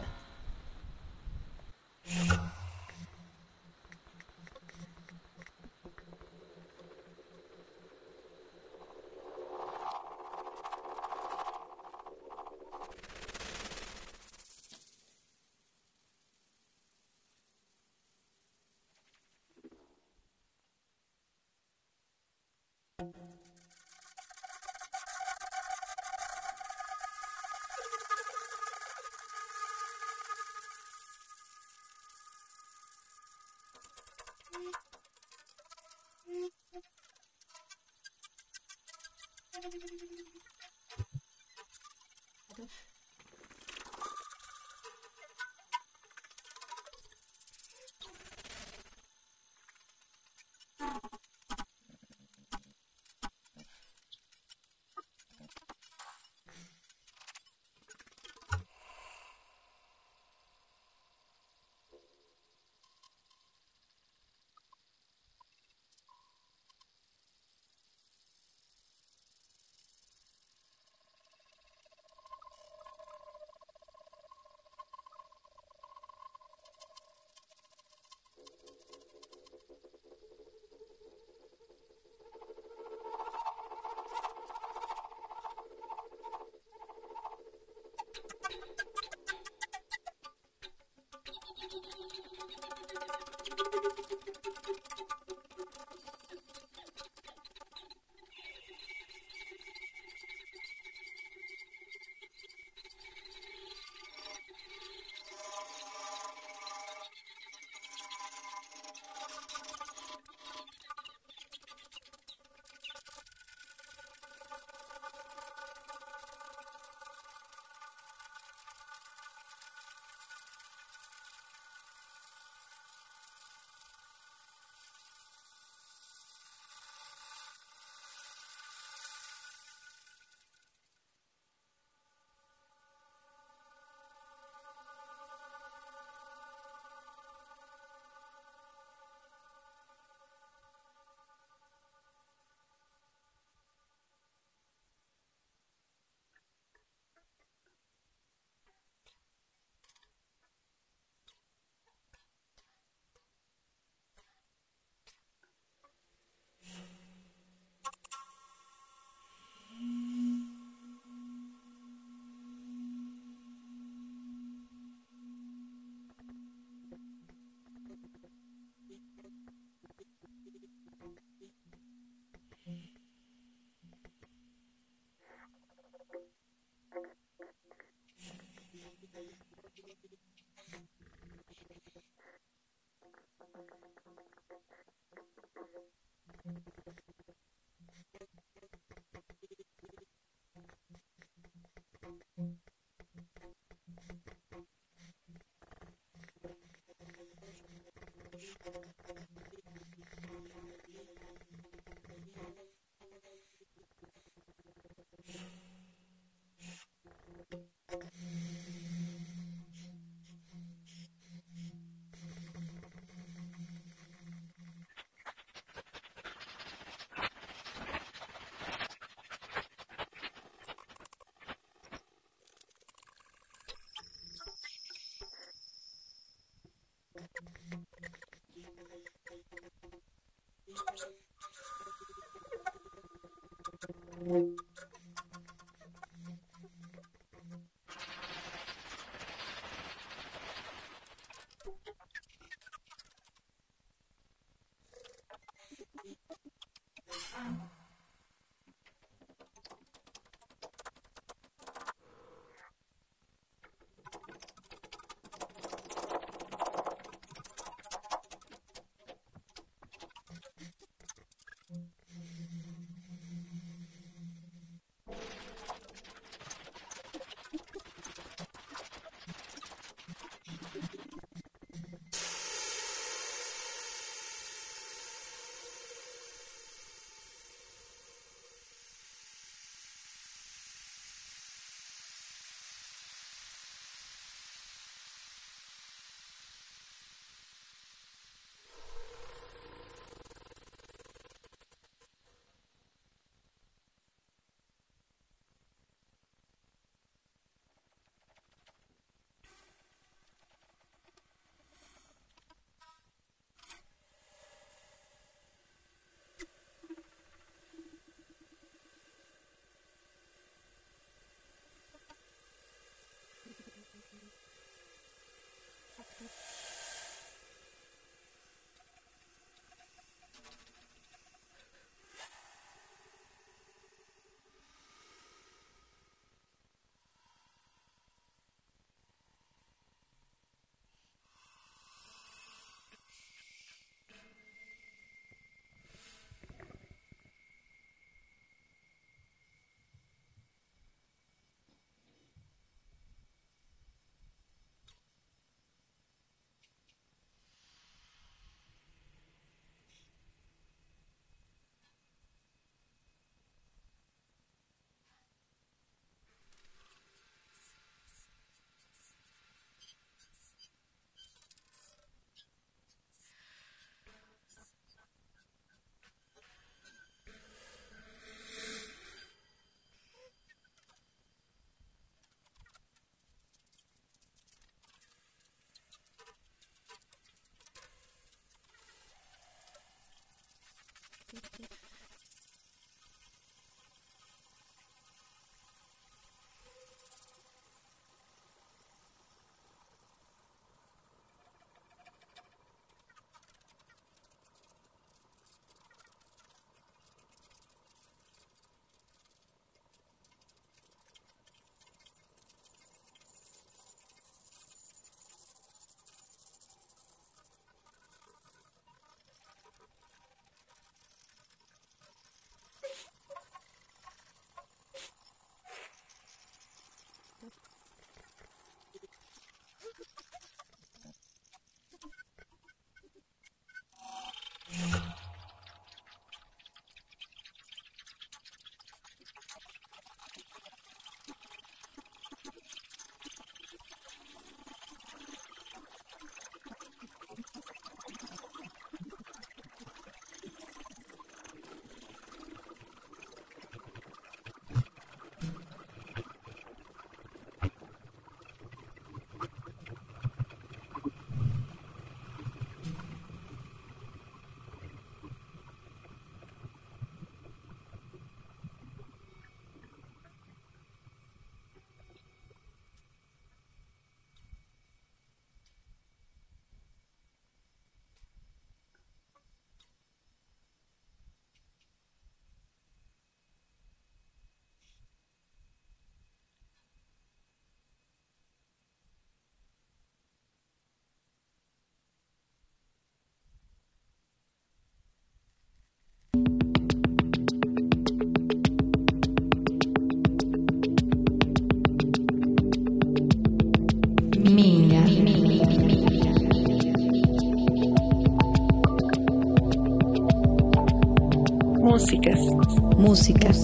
Músicas. Músicas.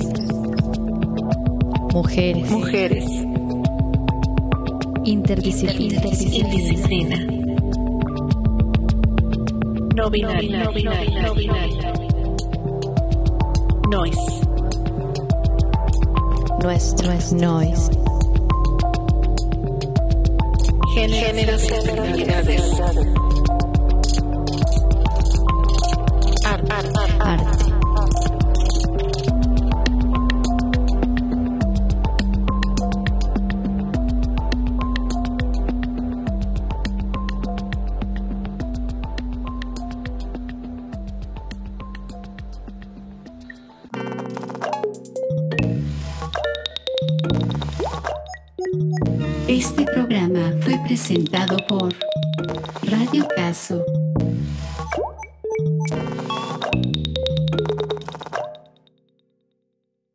Mujeres. Mujeres. Interdisciplina. Interdisciplina. No binaria. No binaria. No binaria. Noise. Nuestro es noise. Géneros y actividades. Arte. Arte. Este programa fue presentado por Radio Caso.